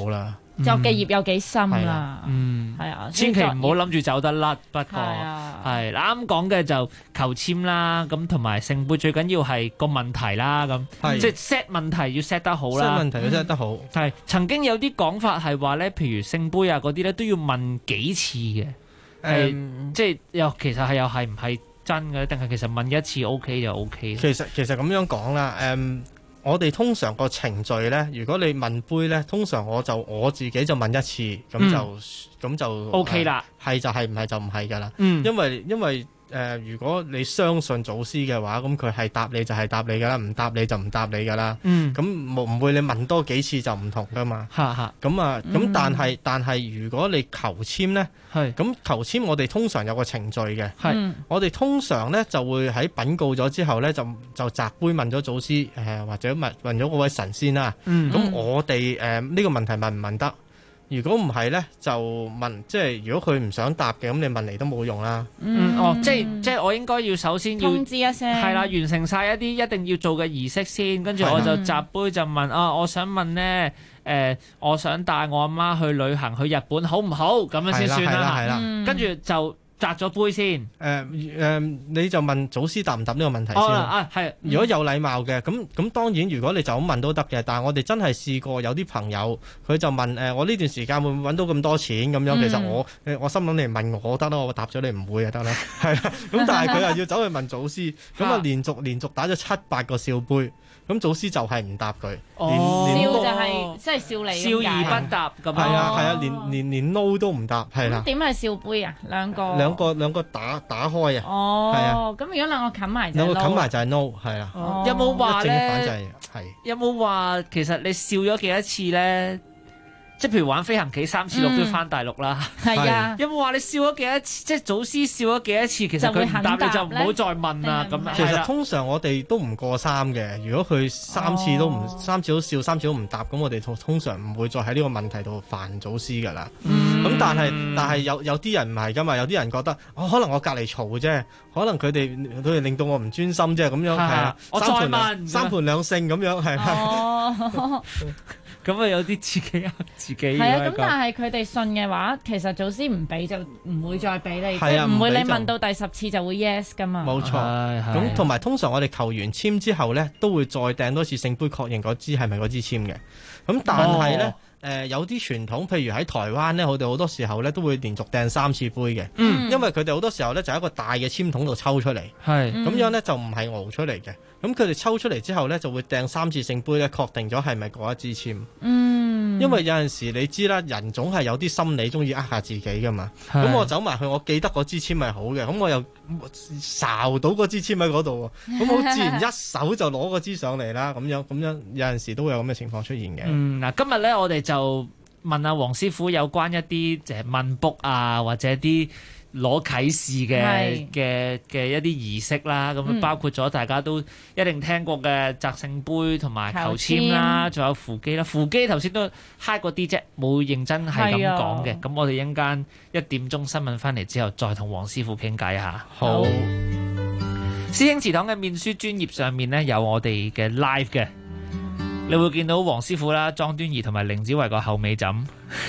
就記業有幾深啦。係啊， 千祈唔好諗住走得甩。不過係啱講嘅就求籤啦，咁同埋聖杯最緊要係個問題啦，咁即係 set 問題要 set 得好啦。 set 問題要 set 得好。 係曾經有啲講法係話咧，譬如聖杯啊嗰啲咧都要問幾次嘅，即係其實又係唔係真嘅，定係其實問一次 OK 就 OK。 其實咁樣講啦，我哋通常個程序咧，如果你問杯咧，通常我自己就問一次，咁就 OK 啦。 係就係，唔係就唔係㗎啦。因為如果你相信祖師嘅話，咁佢係答你就係答你㗎啦，唔答你就唔答你㗎啦。咁唔會你問多幾次就唔同㗎嘛。咁但係如果你求籤咧，咁求籤我哋通常有個程序嘅。我哋通常咧就會喺稟告咗之後咧，就擲杯問咗祖師，或者問咗嗰位神仙啦。咁我哋呢個問題問唔問得？如果唔係咧，就問，即係如果佢唔想答嘅，咁你問嚟都冇用啦。 即係我應該要首先要通知一聲， 係啦，完成晒一啲一定要做嘅儀式先，跟住我就擲杯就問我想問咧，我想帶我阿媽去旅行去日本，好唔好？咁樣先算啦。係啦，跟住就擲咗杯先。 你就問祖師答唔答呢個問題先。如果有禮貌嘅，咁當然如果你就咁問都得嘅。但係我哋真係試過有啲朋友，佢就問我呢段時間會唔會揾到咁多錢咁樣。其實我心諗你問我得啦，我答咗你唔會就得啦。係啦，咁但係佢又要走去問祖師，咁啊連續打咗7-8個笑杯。咁祖師就係唔答佢， 笑就係即係笑你， 笑而不答咁。 係啊，連 no 都唔答，係啦。 點係笑杯啊？兩個打開啊。 哦，咁如果兩個冚埋就係 no。兩個冚埋就係 no， 係啦。 有冇話咧？ 正反就係。 有冇話其實你笑咗幾多次咧？即係譬如玩飛行棋3次6都要翻大陸啦。 係啊。 有冇話你笑咗幾多次？即係祖師笑咗幾多次？其實佢唔答你就唔好再問啦。咁其實通常我哋都唔過3嘅。如果佢3次都笑，3次都唔答，咁我哋通常唔會再喺呢個問題度煩祖師㗎啦。咁但係有啲人唔係㗎嘛，有啲人覺得可能我隔離嘈啫，可能佢哋令到我唔專心啫，咁樣係啊。 我再問三盤兩勝咁樣係。 咁啊有啲自己自己係啊，咁但係佢哋信嘅話，其實祖師唔俾就唔會再俾你，即係唔會你問到第10次就會 yes 噶嘛。 冇錯，咁同埋通常我哋求完籤之後咧，都會再掟多次聖杯確認嗰支係咪嗰支籤嘅。咁但係咧。有啲傳統，譬如喺台灣咧，我哋好多時候咧都會連續掟3次杯嘅，因為佢哋好多時候咧就喺一個大嘅籤筒度抽出嚟，咁樣咧就唔係熬出嚟嘅。咁佢哋抽出嚟之後咧就會掟3次聖杯咧，確定咗係咪嗰一支籤。因為有陣時你知啦，人總係有啲心理中意呃下自己噶嘛。咁我走埋去，我記得嗰支籤係好嘅，咁我又睄到嗰支籤喺嗰度，咁好自然一手就攞嗰支上嚟啦。咁樣有陣時都會有咁嘅情況出現嘅。 嗱，今日咧我哋就問阿黃師傅有關一啲問卜啊，或者啲攞啟示嘅一啲儀式啦。咁包括咗大家都一定聽過嘅擲聖杯同埋求籤啦，仲有扶乩啦。扶乩頭先都嗨過啲啫，冇認真係咁講嘅。咁我哋一陣間1點鐘新聞翻嚟之後，再同黃師傅傾偈下。好，師兄祠堂嘅面書專頁上面呢，有我哋嘅 live 嘅。你會見到黃師傅啦、莊端儀同埋凌子維個後尾枕，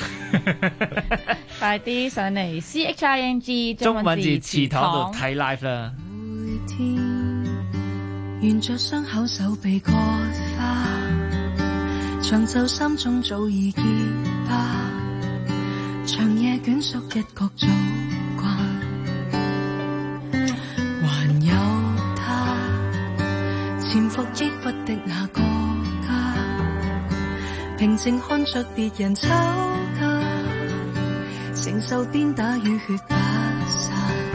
快啲上嚟 CHING 中文字祠堂度睇 live 啦。 每天沿着傷口手臂割花，長袖衫中早已結疤，長夜捲縮一角做慣，還有他潛伏抑鬱的那個。平靜看着別人吵架，承受鞭打與血不散。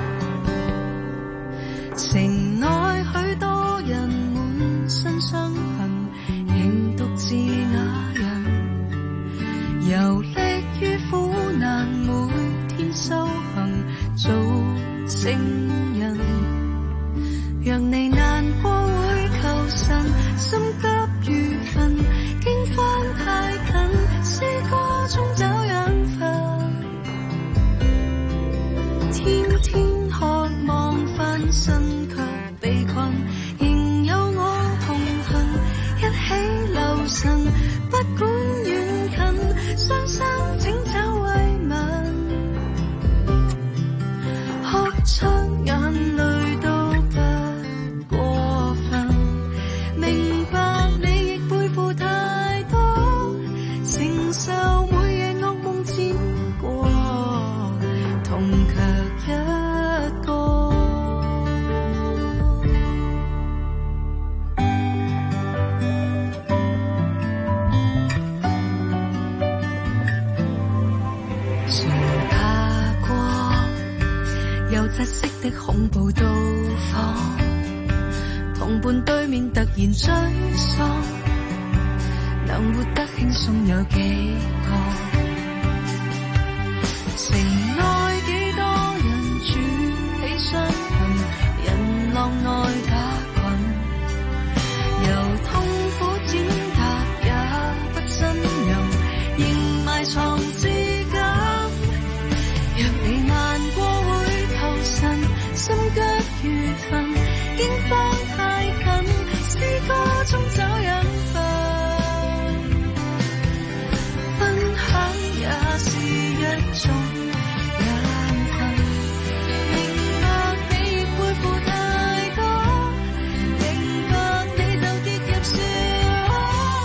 城內許多人滿身傷痕，仍獨自啞忍，遊歷於苦難，每天修行做聖人。讓你難過會求神，心急如焚。經翻太近，詩歌中找養分，天天渴望翻身卻被困，仍有我同行，一起留神，不管遠近，雙雙窒息的恐怖到訪，同伴對面突然沮喪，能活得輕鬆有幾個？城內幾多人住起傷痕，人浪內打滾，由痛苦踐踏也不呻吟，仍埋藏至今。若你難過會求神，心腳如焚，驚慌太近，詩歌中找養分，分享也是一種緣分。明白你亦背負太多，明白你就跌入漩渦。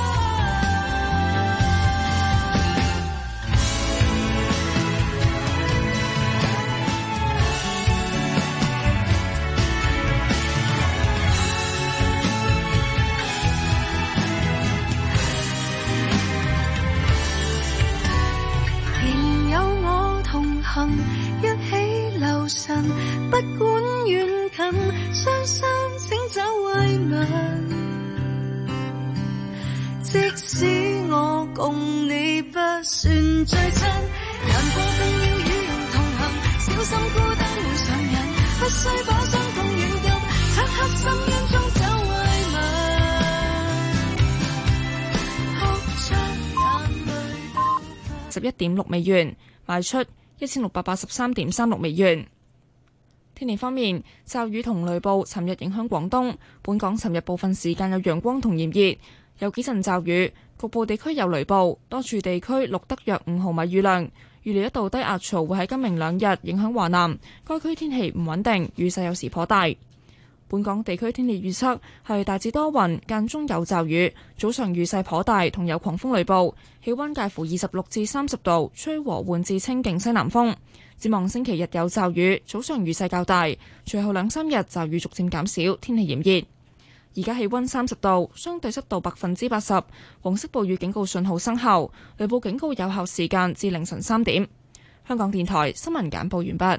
仍有我同行，一起留神，不管遠近，傷心請找慰問。即使我共你不算最親，難過更要與人同行，小心孤單會上癮，不需把傷痛軟禁，漆黑深淵中找慰問。 11.6美元，賣出1683.36美元。天氣方面，驟雨同雷暴尋日影響廣東，本港尋日部分時間有陽光同炎熱，有幾陣驟雨，局部地區有雷暴，多處地區錄得約5毫米雨量。預料一道低壓槽會喺今明兩日影響華南，該區天氣唔穩定，雨勢有時頗大。本港地區天氣預測係大致多雲，間中有驟雨，早上雨勢頗大，同有狂風雷暴，氣溫介乎26至30度，吹和緩至清勁西南風。展望星期日有驟雨，早上雨勢較大，隨後2-3日驟雨逐漸減少，天氣炎熱。而家氣溫30度，相對濕度80%，黃色暴雨警告信號生效，雷暴警告有效時間至凌晨3點。香港電台新聞簡報完畢。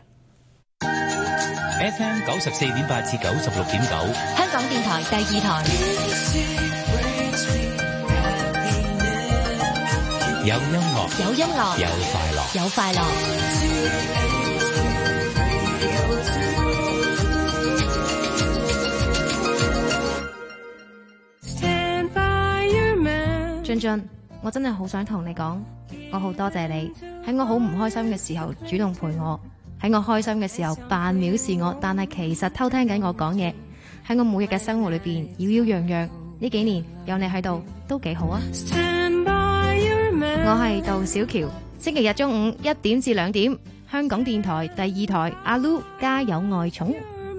FM 94.8至96.9， 香港電台第2台。 有音樂， 有音樂， 有快樂， 有快樂。 俊俊，我真係好想同你講，我好多謝你喺我好唔開心嘅時候主動陪我，喺我開心嘅時候扮藐視我，但係其實偷聽緊我講嘢，喺我每日嘅生活裏邊擾擾攘攘。呢幾年有你喺度都幾好啊！我係杜小喬，星期日中午1點至2點，香港電台第2台阿 Lu 家有愛寵。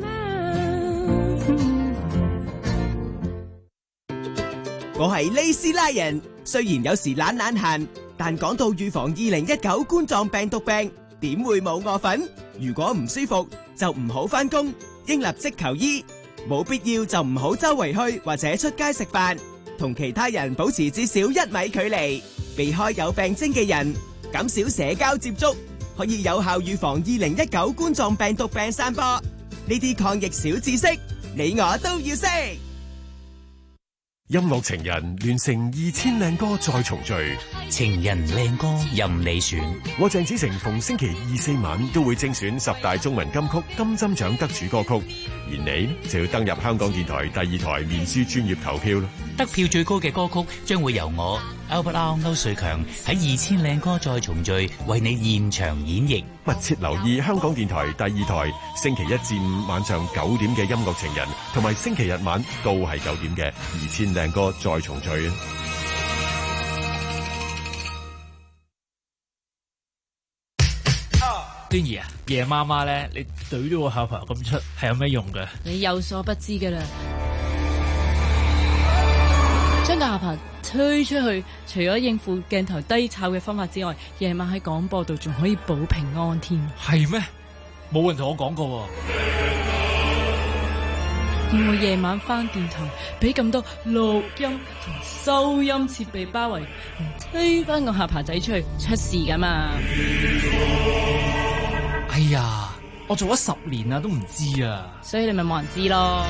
我係利斯拉人，雖然有時懶閒，但講到預防2019冠狀病毒病，點會冇我份？如果唔舒服就唔好返工，應立即求醫，冇必要就唔好周圍去或者出街食飯，同其他人保持至少1米距離，避開有病徵嘅人，減少社交接觸，可以有效預防2019冠狀病毒病散播。呢啲抗疫小知識，你我都要識。 音樂情人聯成2000靚歌再重聚， 情人靚歌任你選。 我鄭子誠逢星期2、4晚都會精選10大中文金曲金針獎得主歌曲，而你就要登入香港電台第2台面書專頁投票啦。 得票最高嘅歌曲將會由我 Albert R 歐瑞強喺2000靚歌再重聚為你現場演繹。 密切留意香港電台第2台星期1至5晚上9點嘅音樂情人，同埋星期日晚都係9點嘅2000靚歌再重聚啊！ 端儀啊，夜媽媽咧，你懟咗個下巴咁出，係有咩用嘅？ 你有所不知噶啦，將個下巴推出去，除咗應付鏡頭低炒嘅方法之外，夜晚喺廣播度仲可以保平安添。 係咩？冇人同我講過。 要我夜晚返電台，俾咁多錄音同收音設備包圍，推翻個下巴仔出去，出事噶嘛？ 哎呀， 我做咗10年啦，都唔知啊。 所以你咪冇人知咯。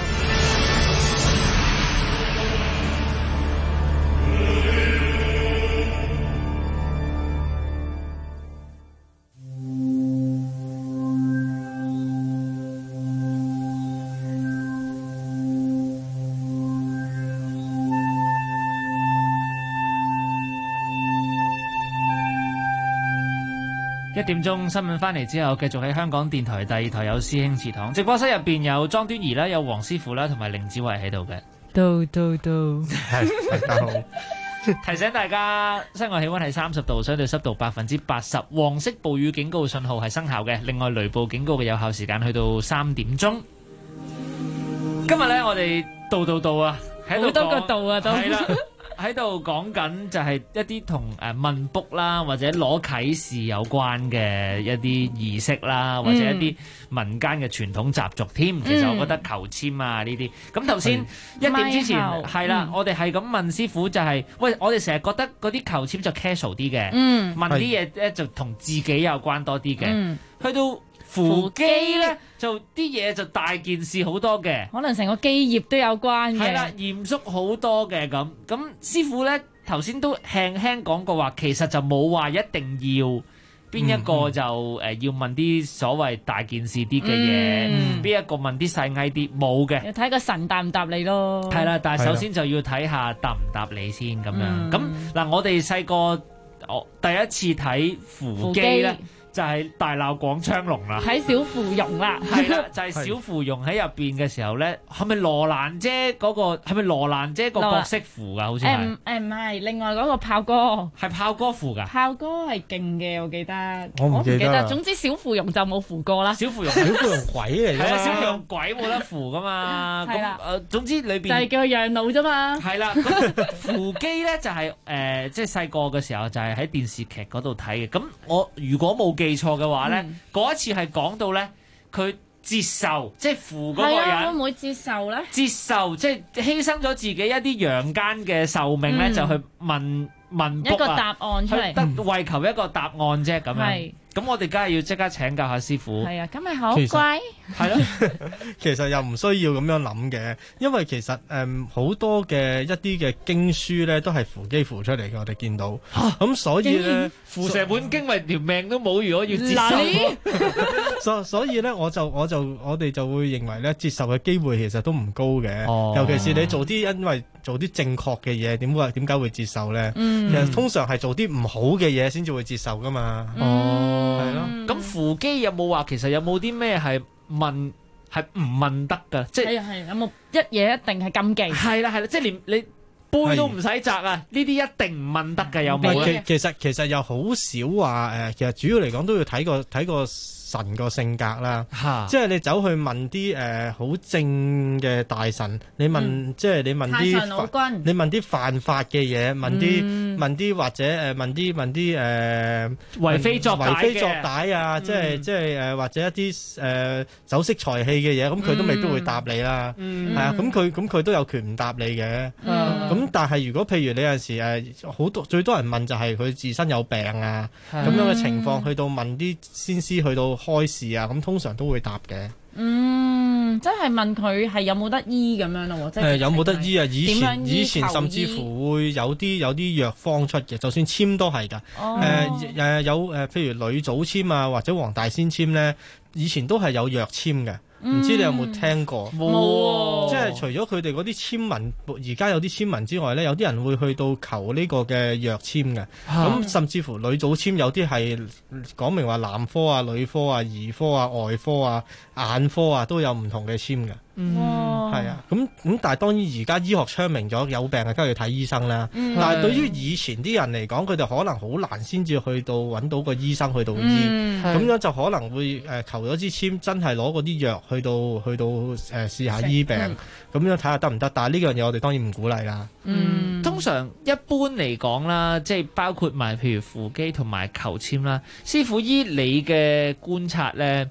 1點鐘新聞翻嚟之後，繼續喺香港電台第2台有師兄祠堂直播室入邊有莊端儀啦，有黃師傅啦，同埋凌子維喺度嘅。 都大家好。 提醒大家，室外氣溫係30度，相對濕度80%，黃色暴雨警告信號係生效嘅。另外，雷暴警告嘅有效時間去到3點鐘。今日咧，我哋度啊，喺度好多個度啊，都係啦。喺度講緊就係一啲同問卜啦，或者攞啟示有關嘅一啲儀式啦，或者一啲民間嘅傳統習俗添。其實我覺得求籤啊呢啲，咁頭先1點之前係啦，我哋係咁問師傅就係，喂，我哋成日覺得嗰啲求籤就 casual 啲嘅，問啲嘢咧就同自己有關多啲嘅，去到扶乩咧就啲嘢就大件事好多嘅， 可能成個基業都有關嘅。 係啦，嚴肅好多嘅咁。咁師傅咧頭先都輕輕講過話，其實就冇話一定要邊一個就要問啲所謂大件事啲嘅嘢，邊一個問啲細藝啲，冇嘅。 要睇個神答唔答你咯。 係啦，但係首先就要睇下答唔答你先咁樣。咁嗱，我哋細個第一次睇扶乩咧，就係大鬧廣昌隆啦， 睇小芙蓉啦， 係啦，就係小芙蓉喺入邊嘅時候咧，係咪羅蘭姐嗰個？係咪羅蘭姐個角色扶噶？好似係唔係，另外嗰個炮哥係炮哥扶噶， 炮哥係勁嘅，我記得， 我唔記得。 總之小芙蓉就冇扶過啦， 小芙蓉鬼嚟㗎， 係啊，小芙蓉鬼冇得扶噶嘛， 係啦， 總之裏邊就係叫佢讓路啫嘛， 係啦，扶乩咧就係即係細個嘅時候就係喺電視劇嗰度睇嘅，咁我如果冇記錯嘅話咧，嗰一次係講到咧，佢接受即係扶嗰個人， 會唔會接受咧？ 接受即係犧牲咗自己一啲陽間嘅壽命咧，就去問卜一個答案出嚟， 為求一個答案啫咁樣。咁我哋梗係要即刻請教下師傅。 係啊，咁咪好乖。 係咯， 其實又唔需要咁樣諗嘅，因為其實好多嘅一啲嘅經書咧，都係扶乩扶出嚟嘅，我哋見到。咁所以咧， 扶成本經咪條命都冇，如果要接受。 所以咧，我哋就會認為咧，接受嘅機會其實都唔高嘅。尤其是你做啲因為做啲正確嘅嘢，點解會接受咧？其實通常係做啲唔好嘅嘢先至會接受噶嘛。係咯。 咁扶乩有冇話其實有冇啲咩係問係唔問得㗎？即係有冇一嘢一定係禁忌？ 係啦，即係連你杯都唔使擲啊！呢啲一定唔問得㗎，有冇咧？ 其實又好少話其實主要嚟講都要睇個神個性格啦，即係你走去問啲好正嘅大臣，你問即係你問啲犯法嘅嘢，問啲或者問啲為非作歹啊，即係或者一啲酒色財氣嘅嘢，咁佢都未必會答你啦，係啊，咁佢都有權唔答你嘅，咁但係如果譬如你有陣時好多最多人問就係佢自身有病啊咁樣嘅情況，去到問啲先師去到開示啊，咁通常都會答嘅。 即係問佢係有冇得醫咁樣咯，即係有冇得醫啊？以前甚至乎會有啲藥方出嘅，就算簽都係㗎。譬如呂祖簽啊，或者黃大仙簽咧，以前都係有藥簽嘅。唔知你有冇聽過？ 冇， 即係除咗佢哋嗰啲簽文，而家有啲簽文之外咧，有啲人會去到求呢個嘅藥簽嘅。咁甚至乎呂祖簽有啲係講明話男科啊、女科啊、兒科啊、外科啊、眼科啊都有唔同嘅簽嘅。係啊，咁但係當然而家醫學昌明咗，有病係梗係要睇醫生啦。但係對於以前啲人嚟講，佢哋可能好難先至去到揾到個醫生去到醫，咁樣就可能會求咗支簽，真係攞嗰啲藥去到試下醫病，咁樣睇下得唔得？但係呢樣嘢我哋當然唔鼓勵啦。 通常一般嚟講啦，即係包括埋譬如扶乩同埋求簽啦，師傅依你嘅觀察咧。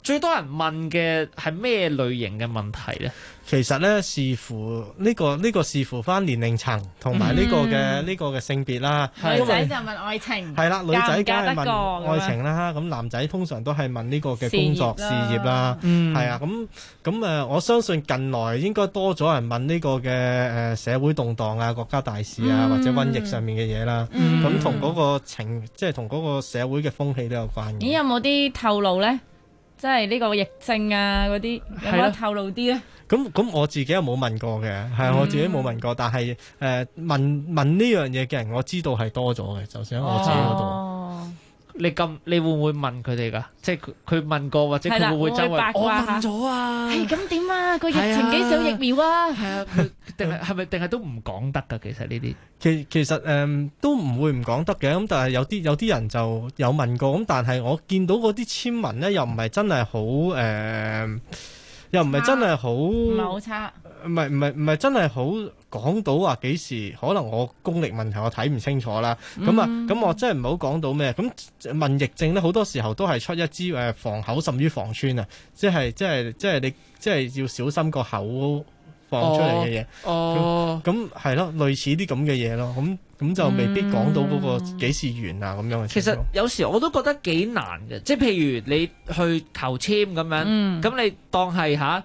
最多人問嘅係咩類型嘅問題咧？ 其實咧，視乎呢個視乎翻年齡層同埋呢個嘅性別啦。 女仔就問愛情， 係啦，女仔梗係問問愛情啦。咁男仔通常都係問呢個嘅工作事業啦。係啊，咁我相信近來應該多咗人問呢個嘅社會動盪啊、國家大事啊，或者瘟疫上面嘅嘢啦。咁同嗰個即係同嗰個社會嘅風氣都有關嘅。 咦，有冇啲透露咧？即係呢個疫症啊嗰啲，有冇得透露啲咧？ 咁我自己又冇問過嘅，係我自己冇問過，但係問呢樣嘢嘅人，我知道係多咗嘅，就算喺我自己嗰度。 你會唔會問佢哋㗎？即係佢問過，或者佢會唔會周圍我問咗啊？ 係咁點啊？個疫情幾時有疫苗啊？ 係啊，定係都唔講得㗎？其實呢啲其實都唔會唔講得嘅，咁但係有啲人就有問過，咁但係我見到嗰啲簽文咧，又唔係真係好又唔係真係好，唔係好差， 唔係真係好講到話幾時，可能我功力問題我睇唔清楚啦。咁我真係唔好講到咩。咁問疫症咧，好多時候都係出一支防口甚於防穿啊，即係你即係要小心個口放出嚟嘅嘢。咁係咯，類似啲咁嘅嘢咯。咁就未必講到嗰個幾時完啊咁樣嘅。 其實有時我都覺得幾難嘅，即係譬如你去求簽咁樣，咁你當係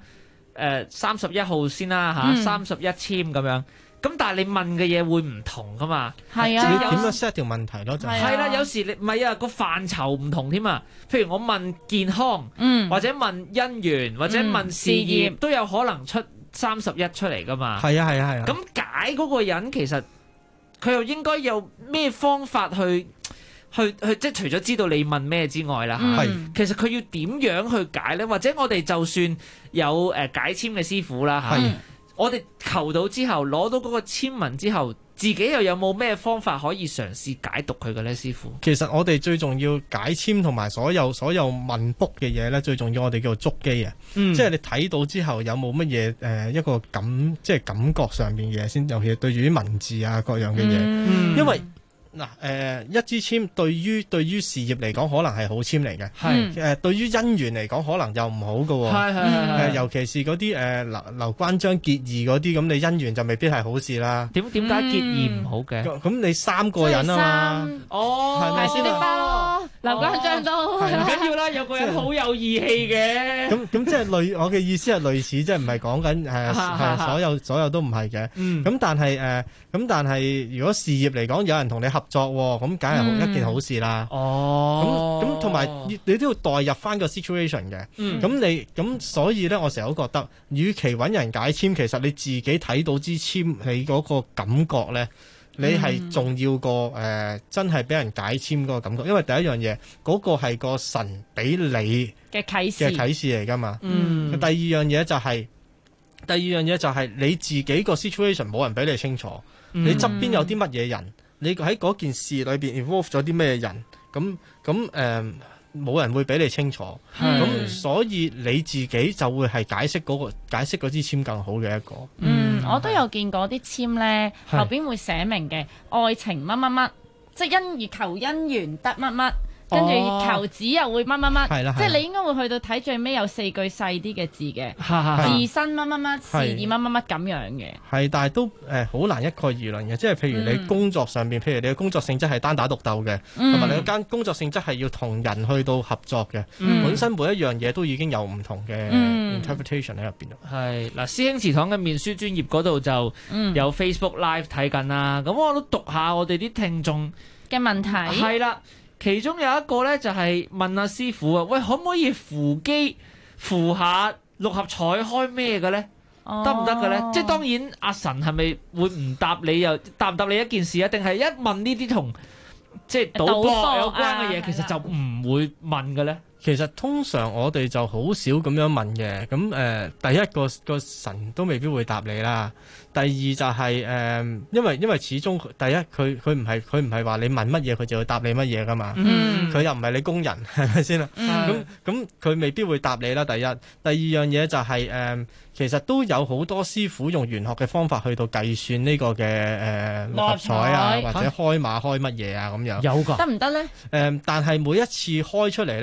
31號先啦31簽咁樣，咁但係你問嘅嘢會唔同噶嘛？ 係啊， 你點樣 set 條問題咯？就係啦，有時你唔係啊，個範疇唔同添啊。譬如我問健康，或者問姻緣，或者問事業，都有可能出31出嚟噶嘛。 係啊。 咁解嗰個人其實佢又應該有咩方法去即係除咗知道你問咩之外啦，其實佢要點樣去解呢？或者我哋就算有解簽嘅師傅啦，我哋求到之後攞到嗰個簽文之後，自己又有冇咩方法可以嘗試解讀佢嘅呢？師傅， 其實我哋最重要解簽同埋所有問卜嘅嘢呢，最重要我哋叫做捉機啊，即係你睇到之後有冇乜嘢一個即係感覺上面嘅嘢先，尤其係對住啲文字啊各樣嘅嘢，因為一支簽對於事業嚟講可能係好簽嚟嘅，對於姻緣嚟講可能又唔好嘅，尤其是嗰啲劉關張結義嗰啲，咁你姻緣就未必係好事啦。 點解結義唔好嘅？ 咁你3個人啊嘛， 係咪先啦？劉關張都唔緊要啦，有個人好有義氣嘅。 咁即係我嘅意思係類似，即係唔係講緊所有都唔係嘅。咁但係如果事業嚟講，有人同你合作咁梗係一件好事啦。咁同埋你都要代入翻個 situation 嘅。咁所以咧，我成日都覺得，與其揾人解簽，其實你自己睇到支簽，你嗰個感覺咧，你係重要過真係俾人解簽嗰個感覺。因為第一樣嘢，嗰個係個神俾你嘅啟示嚟噶嘛。第二樣嘢就係你自己個 situation 冇人俾你清楚，你側邊有啲乜嘢人。你喺嗰件事裏邊 involve 咗啲咩人？咁冇人會俾你清楚。咁所以你自己就會係解釋嗰支簽更好嘅一個。 我都有見過啲簽咧，後邊會寫明嘅愛情乜乜乜，即係求姻緣得乜乜。跟住求子又會乜乜乜，即係你應該會去到睇最尾有4句細啲嘅字嘅，自身乜乜乜，事業乜乜乜咁樣嘅。係， 但係都好難一概而論嘅，即係譬如你工作上邊，譬如你嘅工作性質係單打獨鬥嘅，同埋你間工作性質係要同人去到合作嘅，本身每一樣嘢都已經有唔同嘅 interpretation 喺入邊。 係嗱，師兄祠堂嘅面書專頁嗰度就有 Facebook Live 睇緊啦，咁我都讀下我哋啲聽眾嘅問題。 係啦。其中有一個咧就係問阿師傅啊，喂，可唔可以扶機扶下6合彩開咩嘅咧？得唔得嘅咧？即係當然阿神係咪會唔答你，又答唔答你一件事啊？定係一問呢啲同即係賭博有關嘅嘢，其實就唔會問嘅咧？ 其實通常我哋就好少咁樣問嘅。咁第一個神都未必會答你啦。第二就係因為始終第一佢唔係話你問乜嘢佢就會答你乜嘢噶嘛。佢又唔係你工人，係咪先啦？咁佢未必會答你啦。第二樣嘢就係其實都有好多師傅用玄學嘅方法去到計算呢個嘅6合彩啊，或者開馬開乜嘢啊咁樣。 有㗎， 得唔得咧？ 但係每一次開出嚟咧，可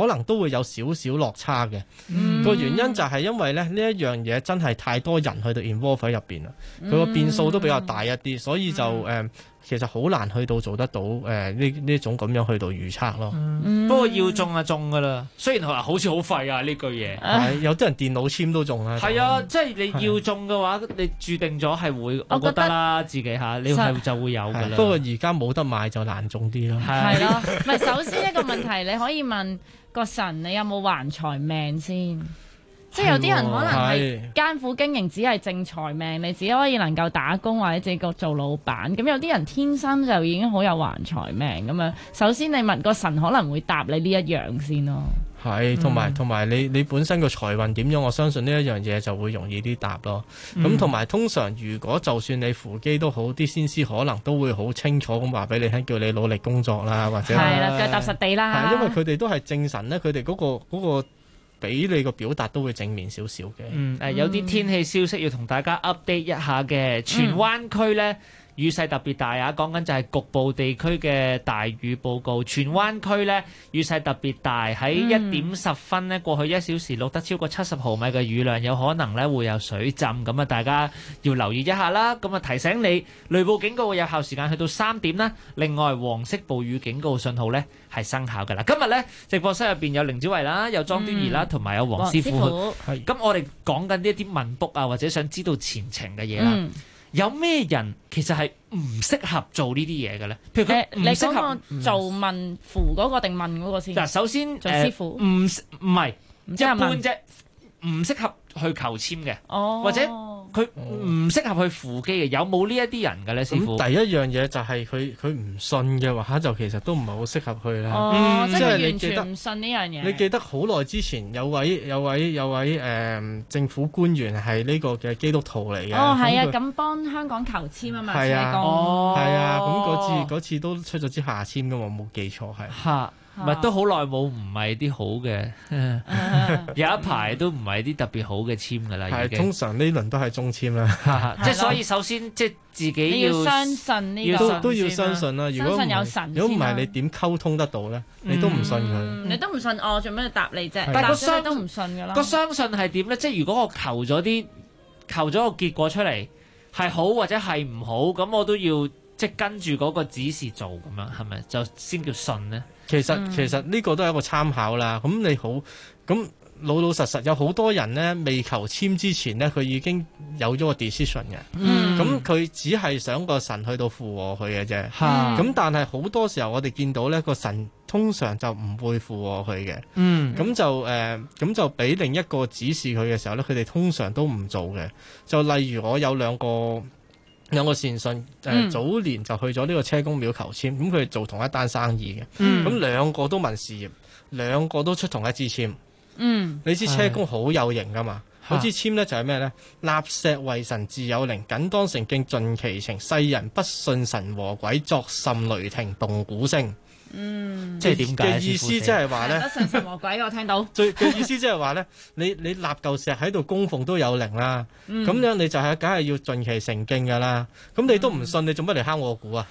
可能都會有少少落差嘅。個原因就係因為咧呢一樣嘢真係太多人去到 involve 喺入邊啦，佢個變數都比較大一啲，所以就其實好難去到做得到呢種咁樣去到預測咯。 不過要中就中㗎啦，雖然話好似好廢啊呢句嘢。 有啲人電腦簽都中啦。 係啊，即係你要中嘅話，你註定咗係會，我覺得啦，自己嚇你係就會有㗎啦。 不過而家冇得買就難中啲咯。 係咯，唔係首先一個問題，你可以問個神，你有冇橫財命先？即係有啲人可能係艱苦經營，只係正財命，你只可以能夠打工或者自己做老闆。咁有啲人天生就已經好有橫財命咁樣。首先你問個神可能會答你呢一樣先咯。 係，同埋你本身個財運點樣，我相信呢一樣嘢就會容易啲答咯。咁同埋通常如果就算你扶乩都好，啲先師可能都會好清楚咁話俾你聽，叫你努力工作啦，或者係啦，腳踏實地啦。 因為佢哋都係正神咧，佢哋嗰個俾你個表達都會正面少少嘅。 有啲天氣消息要同大家 update 一下嘅，荃灣區呢，雨勢特別大啊！講緊就係局部地區嘅大雨報告。荃灣區呢，雨勢特別大，喺1:10呢，過去1小時錄得超過70毫米嘅雨量，有可能呢會有水浸，咁啊大家要留意一下啦。咁啊提醒你，雷暴警告嘅有效時間去到3點啦。另外黃色暴雨警告信號呢係生效㗎啦。今日呢，直播室入邊有凌子維啦，有莊端儀啦，同埋有黃師傅。咁我哋講緊呢一啲問卜啊，或者想知道前程嘅嘢啦。有咩人其實係唔適合做呢啲嘢嘅咧？譬如佢唔適合做問符嗰個定問嗰個先。 嗱，首先做師傅唔係一般啫，唔適合去求籤嘅，或者佢唔適合去扶乩嘅，有冇呢一啲人嘅咧？師傅， 第一樣嘢就係佢唔信嘅話，就其實都唔係好適合去啦。 即係完全唔信呢樣嘢。 你記得好耐之前有位政府官員係呢個嘅基督徒嚟嘅。 係啊，咁幫香港求籤啊嘛， 係啊， 係啊，咁嗰次都出咗支下籤㗎嘛，冇記錯係。 嚇！唔係都好耐冇唔係啲好嘅，有一排都唔係啲特別好嘅籤㗎啦。已經通常呢輪都係中籤啦。 即係所以首先即係自己要相信呢個都要相信啦。 相信有神。 如果唔係你點溝通得到咧？你都唔信佢。 你都唔信我做咩答你啫？ 但係個都唔信㗎啦。 個相信係點咧？即係如果我求咗個結果出嚟係好或者係唔好，咁我都要即係跟住嗰個指示做咁樣，係咪就先叫信咧？ 其實呢個都係一個參考啦。咁你好，咁老實有好多人呢，未求籤之前呢，佢已經有咗個 decision 嘅。咁佢只係想個神去到附和佢嘅啫。咁但係好多時候我哋見到呢個神通常就唔會附和佢嘅。咁就俾另一個指示佢嘅時候呢，佢哋通常都唔做嘅。就例如我有兩個善信，早年就去咗呢個車公廟求籤，咁佢哋做同一單生意嘅，咁兩個都問事業，兩個都出同一支籤。你知車公好有型噶嘛？嗰支籤咧就係咩咧？立石為神自有靈，僅當誠敬盡其情，世人不信神和鬼，作甚雷霆動鼓聲。 即係點解嘅意思即係話咧， 得信神和鬼我聽到。 嘅意思即係話咧，你立嚿石喺度供奉都有靈啦，咁樣你就係梗係要盡其誠敬噶啦。咁你都唔信，你做乜嚟敲我鼓啊？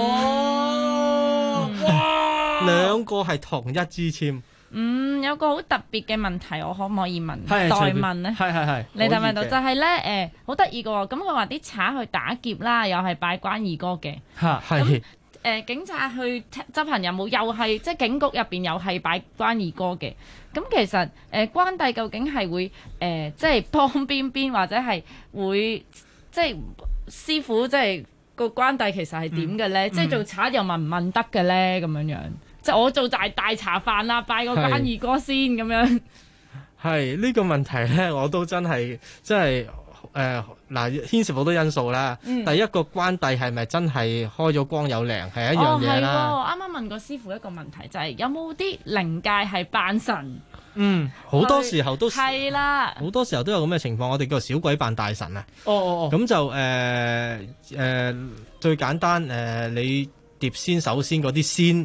哇！兩個係同一支籤。 有個好特別嘅問題，我可唔可以問？代問咧？ 係。 你答唔到？就係咧，好得意嘅喎。咁佢話啲賊去打劫啦，又係拜關二哥嘅。 係。 警察去執行任務，又係即係警局入邊又係拜關二哥嘅。咁其實關帝究竟係會即係幫邊或者係會即係師傅即係個關帝其實係點嘅咧？即係做賊又問唔問得嘅咧？咁樣即係我做大茶飯啦，拜個關二哥先咁樣。 係呢個問題咧，我都真係牽涉好多因素啦。第一個關帝係咪真係開咗光有靈係一樣嘢啦。 啱啱問過師傅一個問題，就係有冇啲靈界係扮神？ 好多時候都係啦， 好多時候都有咁嘅情況。我哋叫小鬼扮大神啊。咁就最簡單你碟仙首先嗰啲仙。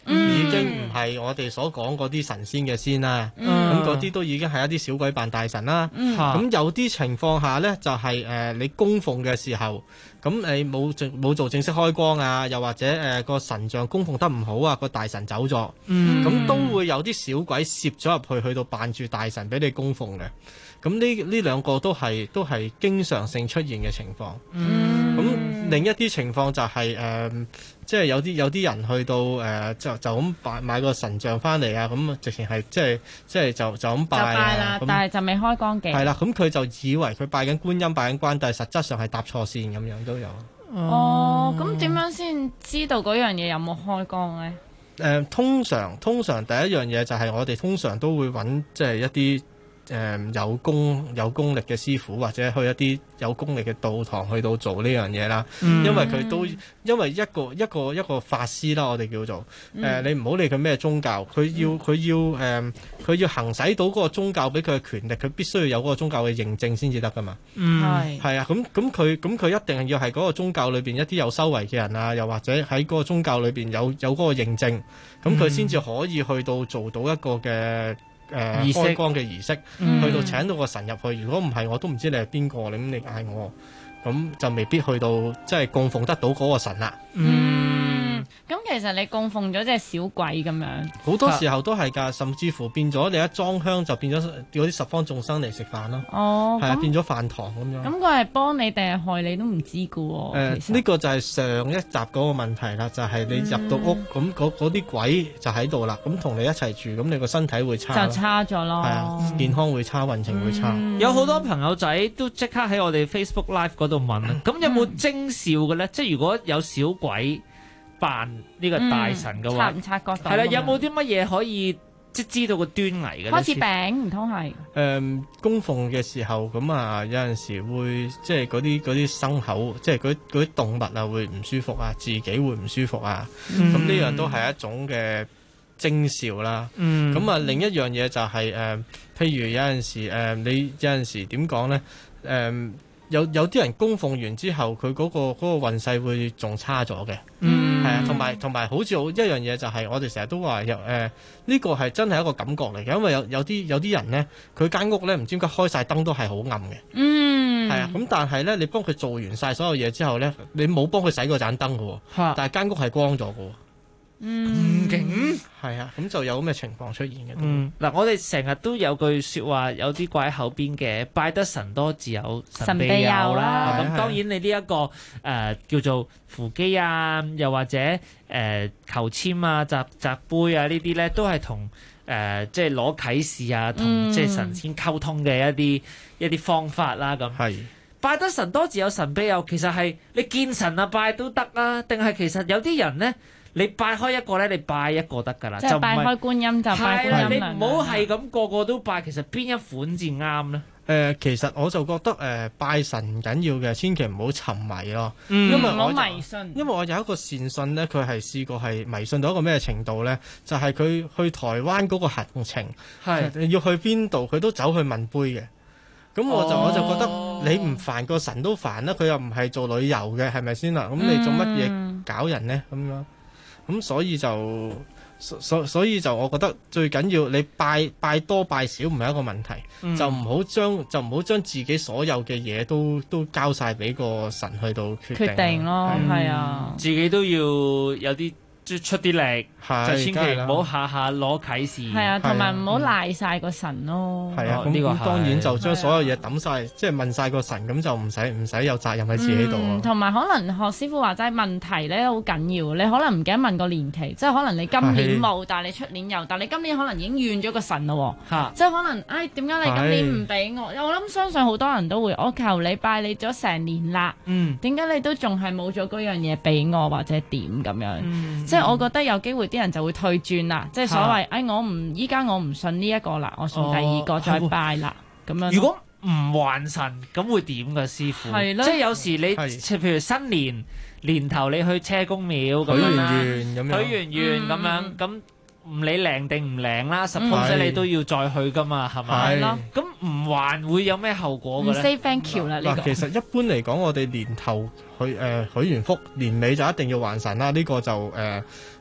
已經唔係我哋所講嗰啲神仙嘅仙啦。咁嗰啲都已經係一啲小鬼扮大神啦。咁有啲情況下呢，就係你供奉嘅時候，咁你冇做正式開光啊，又或者個神像供奉得唔好啊，個大神走咗，咁都會有啲小鬼攝咗入去到扮住大神俾你供奉嘅。咁呢兩個都係經常性出現嘅情況。咁另一啲情況就係即係有啲人去到就咁買個神像翻嚟啊，咁直情係即係就咁拜啊。 就拜啦，但係就未開光嘅。 係啦，咁佢就以為佢拜緊觀音、拜緊關，但係實質上係搭錯線咁樣都有。 咁點樣先知道嗰樣嘢有冇開光咧？ 通常第一樣嘢就係我哋通常都會揾即係一啲有功力嘅師傅，或者去一啲有功力嘅道堂去到做呢樣嘢啦。因為佢都因為一個法師啦，我哋叫做你唔好理佢咩宗教，佢要行使到嗰個宗教俾佢嘅權力，佢必須要有嗰個宗教嘅認證先至得噶嘛。係啊，咁佢一定要係嗰個宗教裏邊一啲有修為嘅人啊，又或者喺嗰個宗教裏邊有嗰個認證，咁佢先至可以去到做到一個嘅開光嘅儀式，去到請到個神入去。如果唔係，我都唔知你係邊個，咁你嗌我，咁就未必去到即係供奉得到嗰個神啦。 咁其實你供奉咗隻小鬼咁樣， 好多時候都係㗎，甚至乎變咗你一裝香就變咗嗰啲十方眾生嚟食飯咯。係啊，變咗飯堂咁樣。咁佢係幫你定係害你都唔知㗎喎。 呢個就係上一集嗰個問題啦，就係你入到屋咁嗰啲鬼就喺度啦，咁同你一齊住，咁你個身體會差， 就差咗咯。 係啊，健康會差，運程會差。 有好多朋友仔都即刻喺我哋 Facebook Live 嗰度問啊，咁有冇徵兆嘅咧？即係如果有小鬼扮呢個大神嘅話， 察唔察覺到？ 係啦，有冇啲乜嘢可以即知道個端倪嘅？ 開始餅唔通係？ 供奉嘅時候咁啊，有陣時會即係嗰啲牲口，即係嗰啲動物啊會唔舒服啊，自己會唔舒服啊，咁呢樣都係一種嘅徵兆啦。咁啊，另一樣嘢就係譬如有陣時你有陣時點講咧？有啲人供奉完之後，佢嗰個運勢會仲差咗嘅。係啊，同埋好似一樣嘢就係我哋成日都話呢個係真係一個感覺嚟嘅，因為有啲人咧，佢間屋咧唔知點解開晒燈都係好暗嘅。係啊，咁但係咧，你幫佢做完晒所有嘢之後咧，你冇幫佢洗嗰盞燈嘅喎，但係間屋係光咗嘅喎。 咁勁係啊，咁就有咁嘅情況出現嘅。 嗱，我哋成日都有句説話，有啲掛喺口邊嘅，拜得神多自有神庇佑啦。咁當然你呢一個叫做扶乩啊，又或者求籤啊、擲杯啊呢啲咧，都係同即係攞啟示啊，同即係神仙溝通嘅一啲方法啦。咁係拜得神多自有神庇佑，其實係你見神啊拜都得啦，定係其實有啲人咧？你拜開一個咧，你拜一個得㗎啦， 就拜開觀音就拜觀音。 你唔好係咁個個都拜，其實邊一款至啱咧？ 其實我就覺得拜神唔緊要嘅，千祈唔好沉迷咯。 因為唔好迷信。 因為我有一個善信咧，佢係試過係迷信到一個咩程度咧？就係佢去台灣嗰個行程，要去邊度，佢都走去問杯嘅。咁我就覺得你唔煩個神都煩啦，佢又唔係做旅遊嘅，係咪先啦？咁你做乜嘢搞人咧？咁樣。咁所以就我覺得最緊要你拜多拜少唔係一個問題，就唔好將自己所有嘅嘢都交晒俾個神去到決定咯。 係啊， 自己都要有啲出啲力，就千祈唔好下下攞啟示。 係啊，同埋唔好賴晒個神咯。 係啊，咁當然就將所有嘢抌晒，即係問晒個神，咁就唔使有責任喺自己度咯。 同埋可能學師傅話齋問題咧好緊要，你可能唔記得問個年期，即係可能你今年冇，但係你出年有，但係你今年可能已經怨咗個神咯。即係可能點解你今年唔俾我？我諗相信好多人都會，我求你拜你咗成年啦，點解你都仲係冇咗嗰樣嘢俾我或者點咁樣？即係我覺得有機會啲人就會退轉啦，即係所謂依家我唔信呢一個啦，我信第二個再拜啦咁樣。 如果唔還神咁會點㗎師傅？ 係咯， 即係有時你譬如新年頭你去車公廟咁樣啦，許完願咁樣咁。唔理靈定唔靈啦，suppose你都要再去噶嘛，係咪？係咯。咁唔還會有咩後果嘅咧？ 唔 say thank you 啦呢個。 其實一般嚟講，我哋年頭許完福，年尾就一定要還神啦。呢個就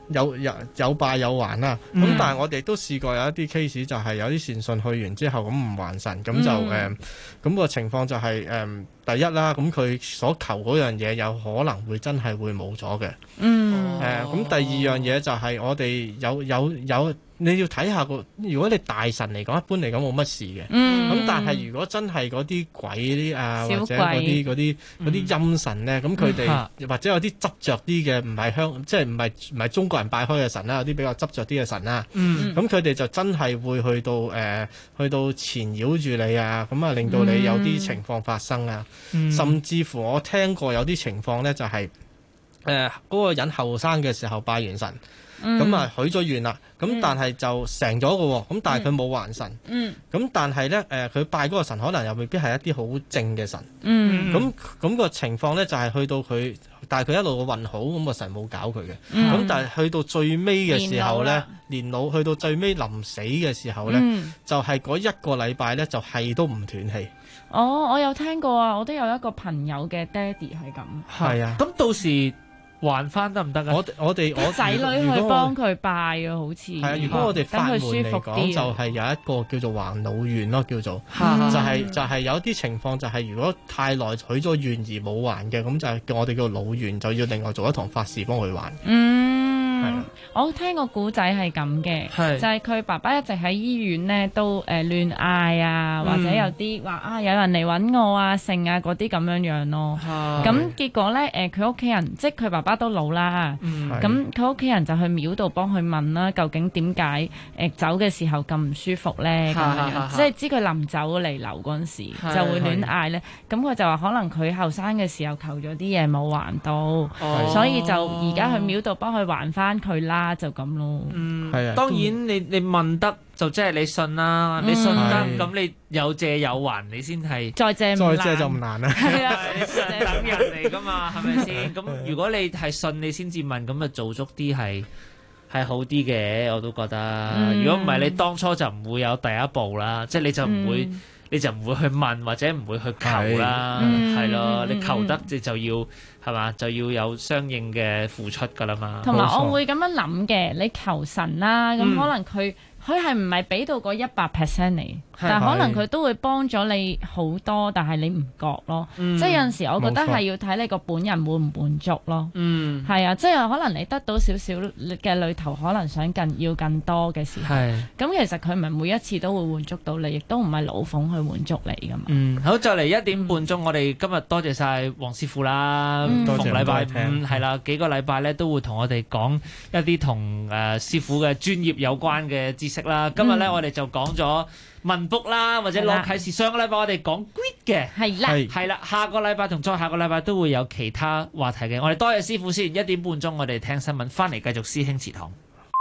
有敗有還啦。咁但係我哋都試過有一啲 case 就係有啲善信去完之後咁唔還神，咁就咁個情況就係第一啦，咁佢所求嗰樣嘢有可能會真係會冇咗嘅。咁第二樣嘢就係我哋有你要睇下如果你大神嚟講，一般嚟講冇乜事嘅。咁但係如果真係嗰啲鬼啲或者嗰啲陰神咧，咁佢哋或者有啲執着啲嘅，唔係即係唔係中國人拜開嘅神啦，有啲比較執着啲嘅神啦。咁佢哋就真係會去到纏繞住你啊，咁啊令到你有啲情況發生啊。甚至乎我聽過有啲情況咧，就係嗰個人後生嘅時候拜完神。咁啊許咗願啦，咁但係就成咗嘅喎，咁但係佢冇還神，咁但係咧佢拜嗰個神可能又未必係一啲好正嘅神，咁個情況咧就係去到佢，但係佢一路個運好，咁個神冇搞佢嘅，咁但係去到最尾嘅時候咧，年老去到最尾臨死嘅時候咧，就係嗰一個禮拜咧就係都唔斷氣。 我有聽過啊，我都有一個朋友嘅爹哋係咁。 係啊，咁到時還翻得唔得啊？我仔女去幫佢拜啊，好似係啊。如果我哋法門嚟講，就係有一個叫做還老願咯，叫做就係有啲情況就係如果太耐許咗願而冇還嘅，咁就係我哋叫老願，就要另外做一堂法事幫佢還。 我聽個古仔係咁嘅，就係佢爸爸一直喺醫院咧都亂嗌啊，或者有啲話有人嚟揾我啊、剩啊嗰啲咁樣樣咯。咁結果咧佢屋企人即係佢爸爸都老啦，咁佢屋企人就去廟度幫佢問啦，究竟點解走嘅時候咁唔舒服咧？咁樣即係知佢臨走嚟流嗰陣時就會亂嗌咧。咁佢就話可能佢後生嘅時候求咗啲嘢冇還到，所以就而家去廟度幫佢還翻佢啦，就咁咯。 當然你問得就即係你信啦，你信得咁你有借有還，你先係再借就唔難啦。 係啊，你信等人嚟噶嘛，係咪先？咁如果你係信你先至問，咁啊做足啲係好啲嘅，我都覺得。如果唔係，你當初就唔會有第一步啦，即係你就唔會去問或者唔會去求啦，係咯。你求得你就要係嘛，就要有相應嘅付出噶啦嘛。 同埋我會咁樣諗嘅，你求神啦，咁可能佢係唔係俾到嗰100% 你？但係可能佢都會幫咗你好多，但係你唔覺咯。即係有陣時，我覺得係要睇你個本人滿唔滿足咯。係啊，即係可能你得到少少嘅裏頭，可能想要更多嘅時候，咁其實佢唔係每一次都會滿足到你，亦都唔係老馮去滿足你噶嘛。 好，就嚟1點半鐘，我哋今日多謝晒黃師傅啦。逢禮拜五係啦，幾個禮拜咧都會同我哋講一啲同師傅嘅專業有關嘅知識啦。今日咧我哋就講咗問卜啦，或者攞啟示。上個禮拜我哋講 grid 嘅，係啦，下個禮拜同再下個禮拜都會有其他話題嘅。我哋多謝師傅先。1點半鐘我哋聽新聞，翻嚟繼續師兄祠堂。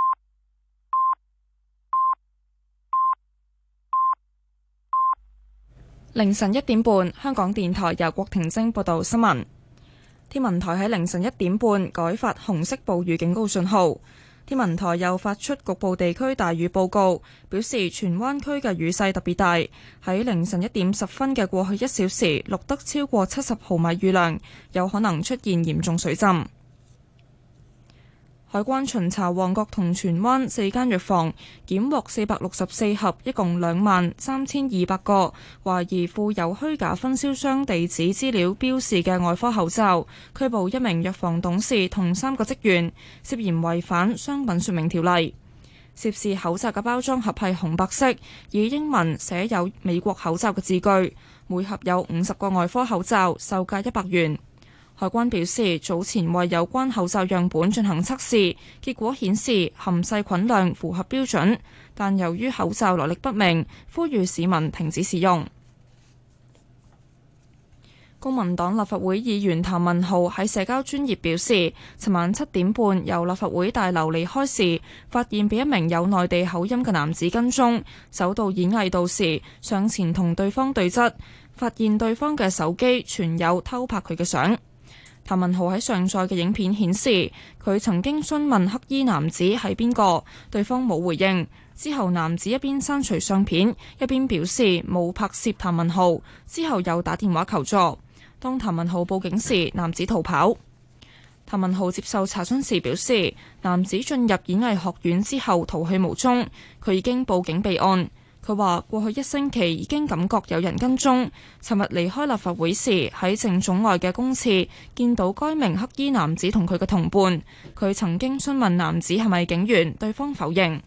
凌晨1點半，香港電台由郭婷晶報道新聞。天文台喺凌晨1點半改發紅色暴雨警告信號。天文台又發出局部地區大雨報告，表示荃灣區嘅雨勢特別大，喺凌晨1點10分嘅過去1小時錄得超過70毫米雨量，有可能出現嚴重水浸。海關巡查旺角同荃灣4間藥房，檢獲464盒，一共23200個，懷疑附有虛假分銷商地址資料標示嘅外科口罩，拘捕1名藥房董事同3個職員，涉嫌違反商品說明條例。涉事口罩嘅包裝盒係紅白色，以英文寫有美國口罩嘅字句，每盒有50個外科口罩，售價100元。海關表示，早前為有關口罩樣本進行測試，結果顯示含細菌量符合標準，但由於口罩來歷不明，呼籲市民停止使用。公民黨立法會議員譚文豪喺社交專頁表示，尋晚7點半由立法會大樓離開時，發現被一名有內地口音嘅男子跟蹤，走到演藝道時上前同對方對質，發現對方嘅手機存有偷拍佢嘅相。譚文豪喺上載嘅影片顯示，佢曾經詢問黑衣男子係邊個，對方冇回應。之後男子一邊刪除相片，一邊表示冇拍攝譚文豪，之後又打電話求助。當譚文豪報警時，男子逃跑。 譚文豪接受查詢時表示，男子進入演藝學院之後逃去無蹤，佢已經報警備案。佢話過去1星期已經感覺有人跟蹤，尋日離開立法會時喺政總外嘅公廁見到該名黑衣男子同佢嘅同伴，佢曾經詢問男子係咪警員，對方否認。